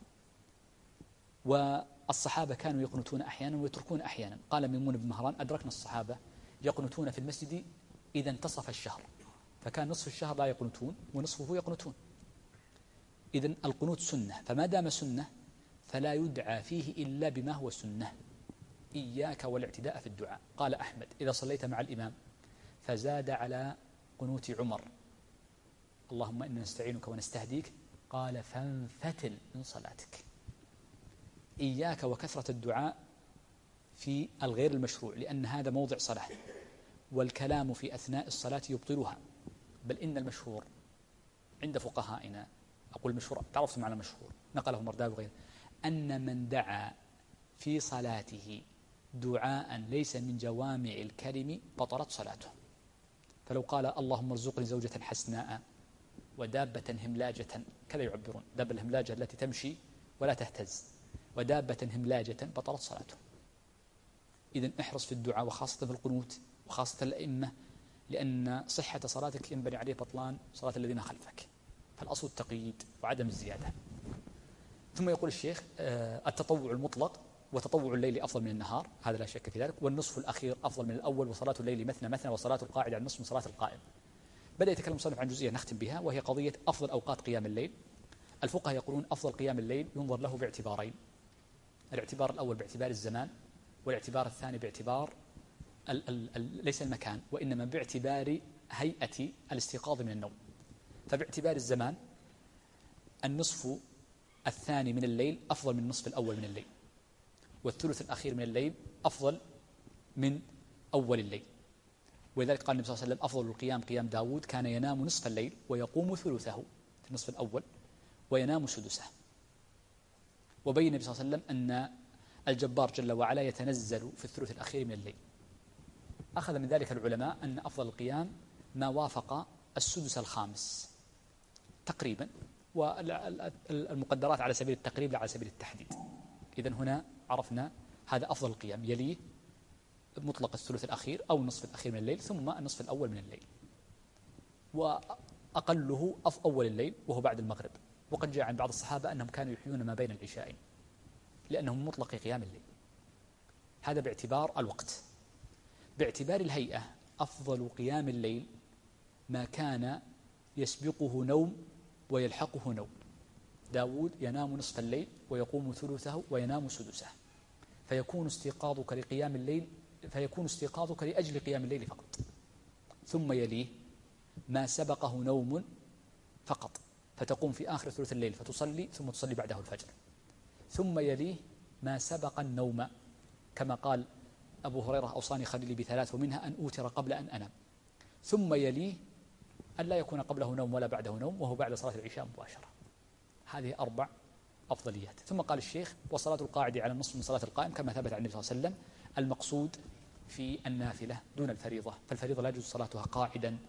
والصحابة كانوا يقنتون أحيانا ويتركون أحيانا. قال ميمون بن مهران: أدركنا الصحابة يقنتون في المسجد إذا انتصف الشهر، فكان نصف الشهر لا يقنتون ونصفه يقنتون. إذن القنوت سنة، فما دام سنة فلا يدعى فيه إلا بما هو سنة. إياك والاعتداء في الدعاء. قال أحمد: إذا صليت مع الإمام فزاد على قنوت عمر: اللهم إنا نستعينك ونستهديك، قال: فانفتل من صلاتك. إياك وكثرة الدعاء في الغير المشروع، لأن هذا موضع صلاة، والكلام في أثناء الصلاة يبطلها. بل إن المشهور عند فقهائنا، أقول مشهور تعرفت معنى مشهور، نقله المرداوي وغيره، أن من دعا في صلاته دعاء ليس من جوامع الكلم بطلت صلاته. فلو قال: اللهم ارزقني زوجة حسناء ودابة هملاجة، كذا يعبرون، دابة الهملاجة التي تمشي ولا تهتز، ودابة هملاجة، بطلت صلاته. إذن احرص في الدعاء، وخاصة في القنوت، وخاصة الأئمة، لأن صحة صلاتك ينبني عليه بطلان صلاة الذين خلفك. فالأصل التقييد وعدم الزيادة. ثم يقول الشيخ التطوع المطلق وتطوع الليل أفضل من النهار، هذا لا شك في ذلك، والنصف الأخير أفضل من الأول، وصلاة الليل مثنى مثنى، وصلاة القاعد على النصف من صلاة القائم. بدأ يتكلم المصنف عن جزئية نختم بها، وهي قضية أفضل أوقات قيام الليل. الفقهاء يقولون أفضل قيام الليل ينظر له باعتبارين: الاعتبار الأول باعتبار الزمان، والاعتبار الثاني باعتبار ليس المكان، وإنما باعتبار هيئة الاستيقاظ من النوم. فباعتبار الزمان النصف الثاني من الليل أفضل من النصف الأول من الليل، والثلث الأخير من الليل أفضل من أول الليل. ولذلك قال النبي صلى الله عليه وسلم: أفضل القيام قيام داود، كان ينام نصف الليل ويقوم ثلثه في النصف الأول وينام سدسه. وبين النبي صلى الله عليه وسلم أن الجبار جل وعلا يتنزل في الثلث الأخير من الليل. أخذ من ذلك العلماء أن أفضل القيام ما وافق السدس الخامس تقريبا، والمقدرات على سبيل التقريب لا على سبيل التحديد. إذن هنا عرفنا هذا أفضل القيام، يليه مطلق الثلث الأخير أو النصف الأخير من الليل، ثم النصف الأول من الليل، وأقله أول الليل وهو بعد المغرب. وقد جاء عن بعض الصحابة أنهم كانوا يحيون ما بين العشاءين لأنهم مطلق قيام الليل. هذا باعتبار الوقت. باعتبار الهيئة أفضل قيام الليل ما كان يسبقه نوم ويلحقه نوم. داود ينام نصف الليل ويقوم ثلثه وينام سدسه، فيكون استيقاظك لأجل قيام الليل فقط. ثم يليه ما سبقه نوم فقط، فتقوم في آخر ثلث الليل فتصلي ثم تصلي بعده الفجر. ثم يليه ما سبق النوم، كما قال أبو هريرة: أوصاني خليلي بثلاث ومنها أن أوتر قبل أن أنام. ثم يليه أن لا يكون قبله نوم ولا بعده نوم، وهو بعد صلاة العشاء مباشرة. هذه 4 أفضليات. ثم قال الشيخ: وصلاة القاعد على النصف من صلاة القائم، كما ثبت عن النبي صلى الله عليه وسلم. المقصود في النافلة دون الفريضة، فالفريضة لا يجوز صلاتها قاعدا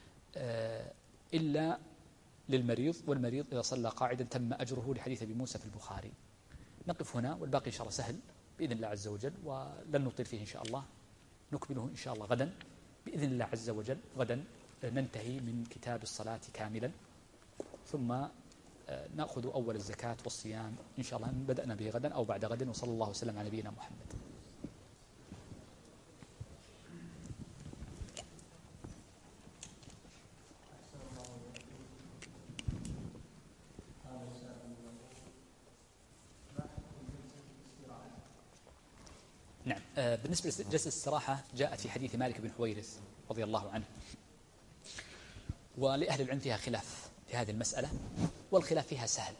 إلا للمريض، والمريض إذا صلى قاعدا تم أجره، لحديث أبي موسى في البخاري. نقف هنا، والباقي إن شاء الله سهل بإذن الله عز وجل، ولن نطيل فيه إن شاء الله، نكمله إن شاء الله غدا بإذن الله عز وجل. غدا ننتهي من كتاب الصلاة كاملا، ثم نأخذ أول الزكاة والصيام إن شاء الله، بدأنا به غدا أو بعد غد. وصلى الله وسلم على نبينا محمد. نعم. بالنسبة لجلسة الاستراحة جاءت في حديث مالك بن حويرث رضي الله عنه، ولأهل العلم فيها خلاف في هذه المسألة، والخلاف فيها سهل.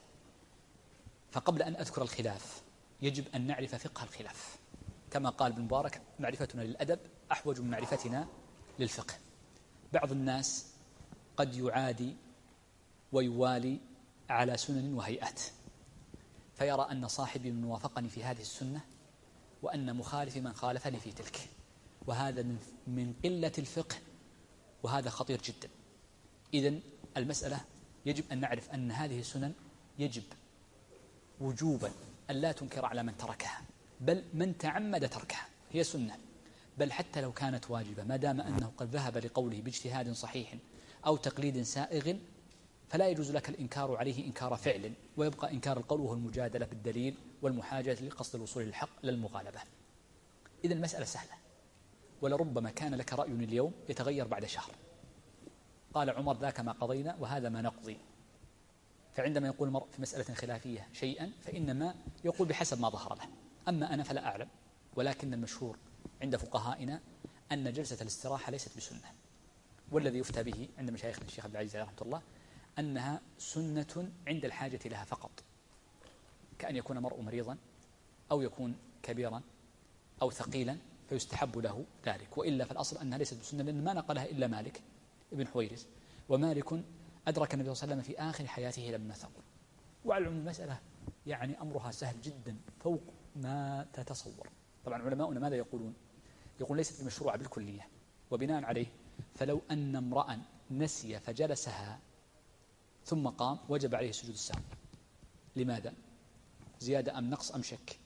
فقبل أن أذكر الخلاف يجب أن نعرف فقه الخلاف، كما قال ابن مبارك: معرفتنا للأدب أحوج من معرفتنا للفقه. بعض الناس قد يعادي ويوالي على سنن وهيئات، فيرى أن صاحبي من وافقني في هذه السنة وأن مخالفي من خالفني في تلك، وهذا من قلة الفقه، وهذا خطير جدا. إذن المسألة يجب أن نعرف أن هذه السنن يجب وجوبا أن لا تنكر على من تركها، بل من تعمد تركها هي سنة، بل حتى لو كانت واجبة، ما دام أنه قد ذهب لقوله باجتهاد صحيح أو تقليد سائغ، فلا يجوز لك الإنكار عليه إنكار فعل، ويبقى إنكار القول وهو المجادلة بالدليل والمحاجة لقصد الوصول للحق للمغالبة. إذن المسألة سهلة، ولربما كان لك رأي اليوم يتغير بعد شهر. قال عمر: ذاك ما قضينا وهذا ما نقضي. فعندما يقول المرء في مسألة خلافية شيئا فإنما يقول بحسب ما ظهر له. أما أنا فلا أعلم، ولكن المشهور عند فقهائنا أن جلسة الاستراحة ليست بسنة، والذي يفتى به عند مشايخنا الشيخ عبد العزيز رحمه الله أنها سنة عند الحاجة لها فقط، كأن يكون مرء مريضا أو يكون كبيرا أو ثقيلا فيستحب له ذلك، وإلا فالأصل أنها ليست بسنة، لأن ما نقلها إلا مالك ابن حويرث، ومالك أدرك النبي صلى الله عليه وسلم في آخر حياته لما ثقل. وعلى العموم المسألة يعني أمرها سهل جدا فوق ما تتصور. طبعا علماؤنا ماذا يقولون؟ يقول ليست بمشروعة بالكلية، وبناء عليه فلو أن امرأ نسي فجلسها ثم قام وجب عليه سجود السهو. لماذا؟ زيادة أم نقص أم شك؟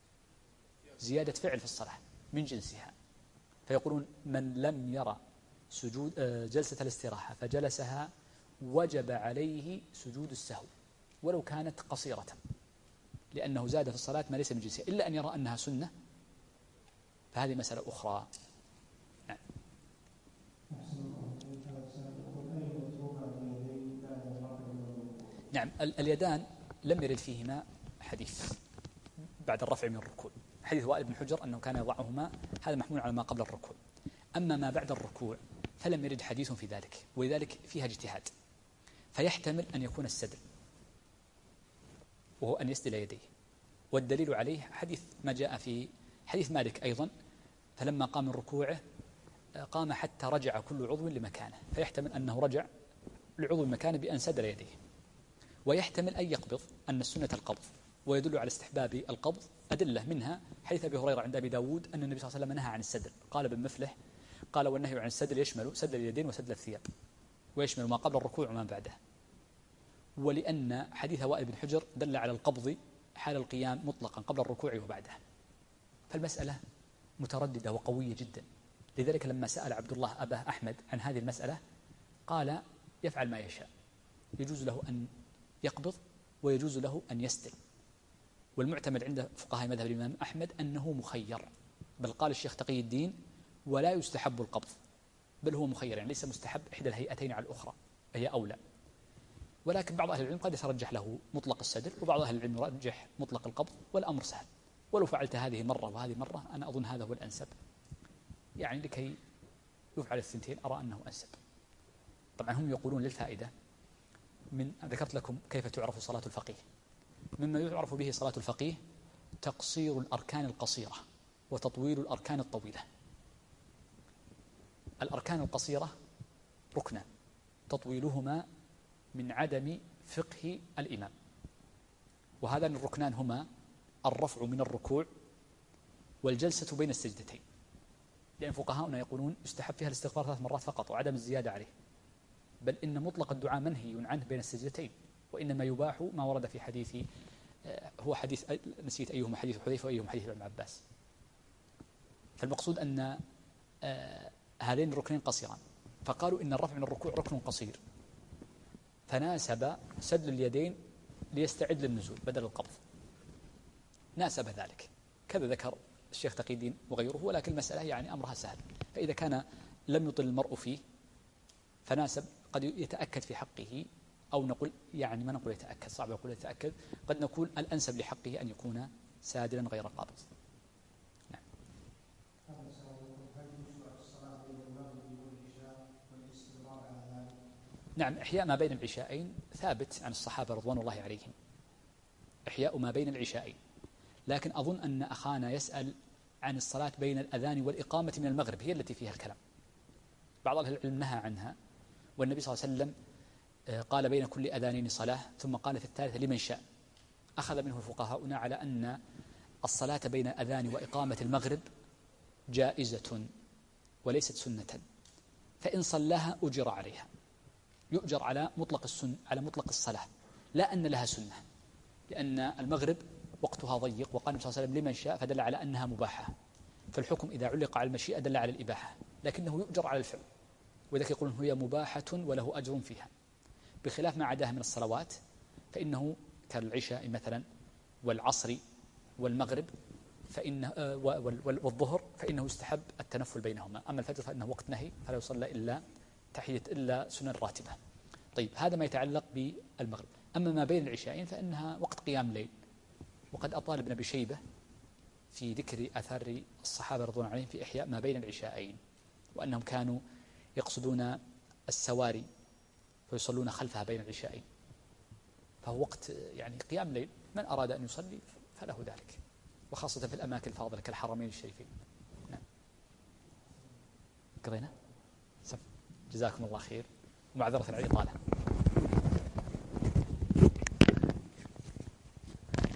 زيادة فعل في الصلاة من جنسها. فيقولون من لم يرى سجود جلسة الاستراحة فجلسها وجب عليه سجود السهو ولو كانت قصيرة. لأنه زاد في الصلاة ما ليس من جنسها إلا أن يرى أنها سنة، فهذه مسألة أخرى. نعم. نعم، اليدان لم يرد فيهما حديث بعد الرفع من الركوع. حديث وائل بن حجر أنه كان يضعهما، هذا محمول على ما قبل الركوع. أما ما بعد الركوع فلم يرد حديث في ذلك، ولذلك فيها اجتهاد. فيحتمل أن يكون السدل، وهو أن يسدل يديه، والدليل عليه حديث ما جاء في حديث مالك أيضا، فلما قام من ركوعه قام حتى رجع كل عضو لمكانه، فيحتمل أنه رجع لعضو مكانه بأن سدل يديه. ويحتمل أن يقبض، أن السنة القبض، ويدل على استحباب القبض أدلة، منها حديث أبي هريرة عند أبي داود أن النبي صلى الله عليه وسلم نهى عن السدل. قال ابن مفلح قال والنهي عن السدل يشمل سدل اليدين وسدل الثياب، ويشمل ما قبل الركوع وما بعده. ولأن حديث وائل بن حجر دل على القبض حال القيام مطلقا قبل الركوع وبعده، فالمسألة مترددة وقوية جدا. لذلك لما سأل عبد الله أبا أحمد عن هذه المسألة قال يفعل ما يشاء، يجوز له أن يقبض ويجوز له أن يسدل. والمعتمد عند فقهاء مذهب الإمام أحمد أنه مخير، بل قال الشيخ تقي الدين ولا يستحب القبض، بل هو مخير، يعني ليس مستحب إحدى الهيئتين على الأخرى، هي أولى. ولكن بعض أهل العلم قد يترجح له مطلق السدل، وبعض أهل العلم يرجح مطلق القبض، والأمر سهل. ولو فعلت هذه مرة وهذه مرة أنا أظن هذا هو الأنسب، يعني لكي يفعل الثنتين أرى أنه أنسب. طبعا هم يقولون للفائدة، من ذكرت لكم كيف تعرف صلاة الفقيه. مما يعرف به صلاة الفقيه تقصير الأركان القصيرة وتطويل الأركان الطويلة. الأركان القصيرة ركنا، تطويلهما من عدم فقه الإمام، وهذان الركنان هما الرفع من الركوع والجلسة بين السجدتين، لأن فقهاؤنا يقولون يستحب فيها الاستغفار 3 مرات فقط وعدم الزيادة عليه، بل إن مطلق الدعاء منهي عنه بين السجدتين، وإنما يباح ما ورد في حديث، هو حديث نسيت أيهما، حديث حذيفة وأيهما حديث ابن عباس. فالمقصود أن هذين الركنين قصيران، فقالوا إن الرفع من الركوع ركن قصير، فناسب سدل اليدين ليستعد للنزول بدل القبض، ناسب ذلك، كذا ذكر الشيخ تقي الدين وغيره. ولكن المسألة يعني أمرها سهل، فإذا كان لم يطل المرء فيه فناسب، قد يتأكد في حقه، أو نقول يعني ما نقول يتأكد، صعب يقول يتأكد، قد نقول الأنسب لحقه أن يكون سادلا غير قابض. نعم. نعم، إحياء ما بين العشاءين ثابت عن الصحابة رضوان الله عليهم، إحياء ما بين العشاءين. لكن أظن أن أخانا يسأل عن الصلاة بين الأذان والإقامة من المغرب، هي التي فيها الكلام. بعض أهل العلم نهى عنها، والنبي صلى الله عليه وسلم قال بين كل أذانين صلاة، ثم قال في الثالثة لمن شاء. أخذ منه فقهاؤنا على أن الصلاة بين الأذان وإقامة المغرب جائزة وليست سنة، فإن صلاها أجر عليها، يؤجر على مطلق على مطلق الصلاة، لا أن لها سنة، لأن المغرب وقتها ضيق، وقال النبي صلى الله عليه وسلم لمن شاء، فدل على أنها مباحة. فالحكم إذا علق على المشيئة دل على الإباحة، لكنه يؤجر على الفعل، وذلك يقولون هي مباحة وله أجر فيها، بخلاف ما عداها من الصلوات، فإنه كالعشاء مثلا والعصر والمغرب والظهر، فإنه يستحب التنفل بينهما. أما الفجر فإنه وقت نهي، فلا يصلى إلا سنن راتبة. طيب، هذا ما يتعلق بالمغرب. أما ما بين العشاءين فإنها وقت قيام الليل، وقد أطال ابن أبي شيبة في ذكر آثار الصحابة رضوان الله عليهم في إحياء ما بين العشاءين، وأنهم كانوا يقصدون السواري فيصلون خلفها بين العشاءين، فهو وقت يعني قيام الليل، من أراد أن يصلي فله ذلك، وخاصة في الأماكن الفاضلة كالحرمين الشريفين. نعم. قضينا؟ جزاكم الله خير، ومعذرة على الإطالة.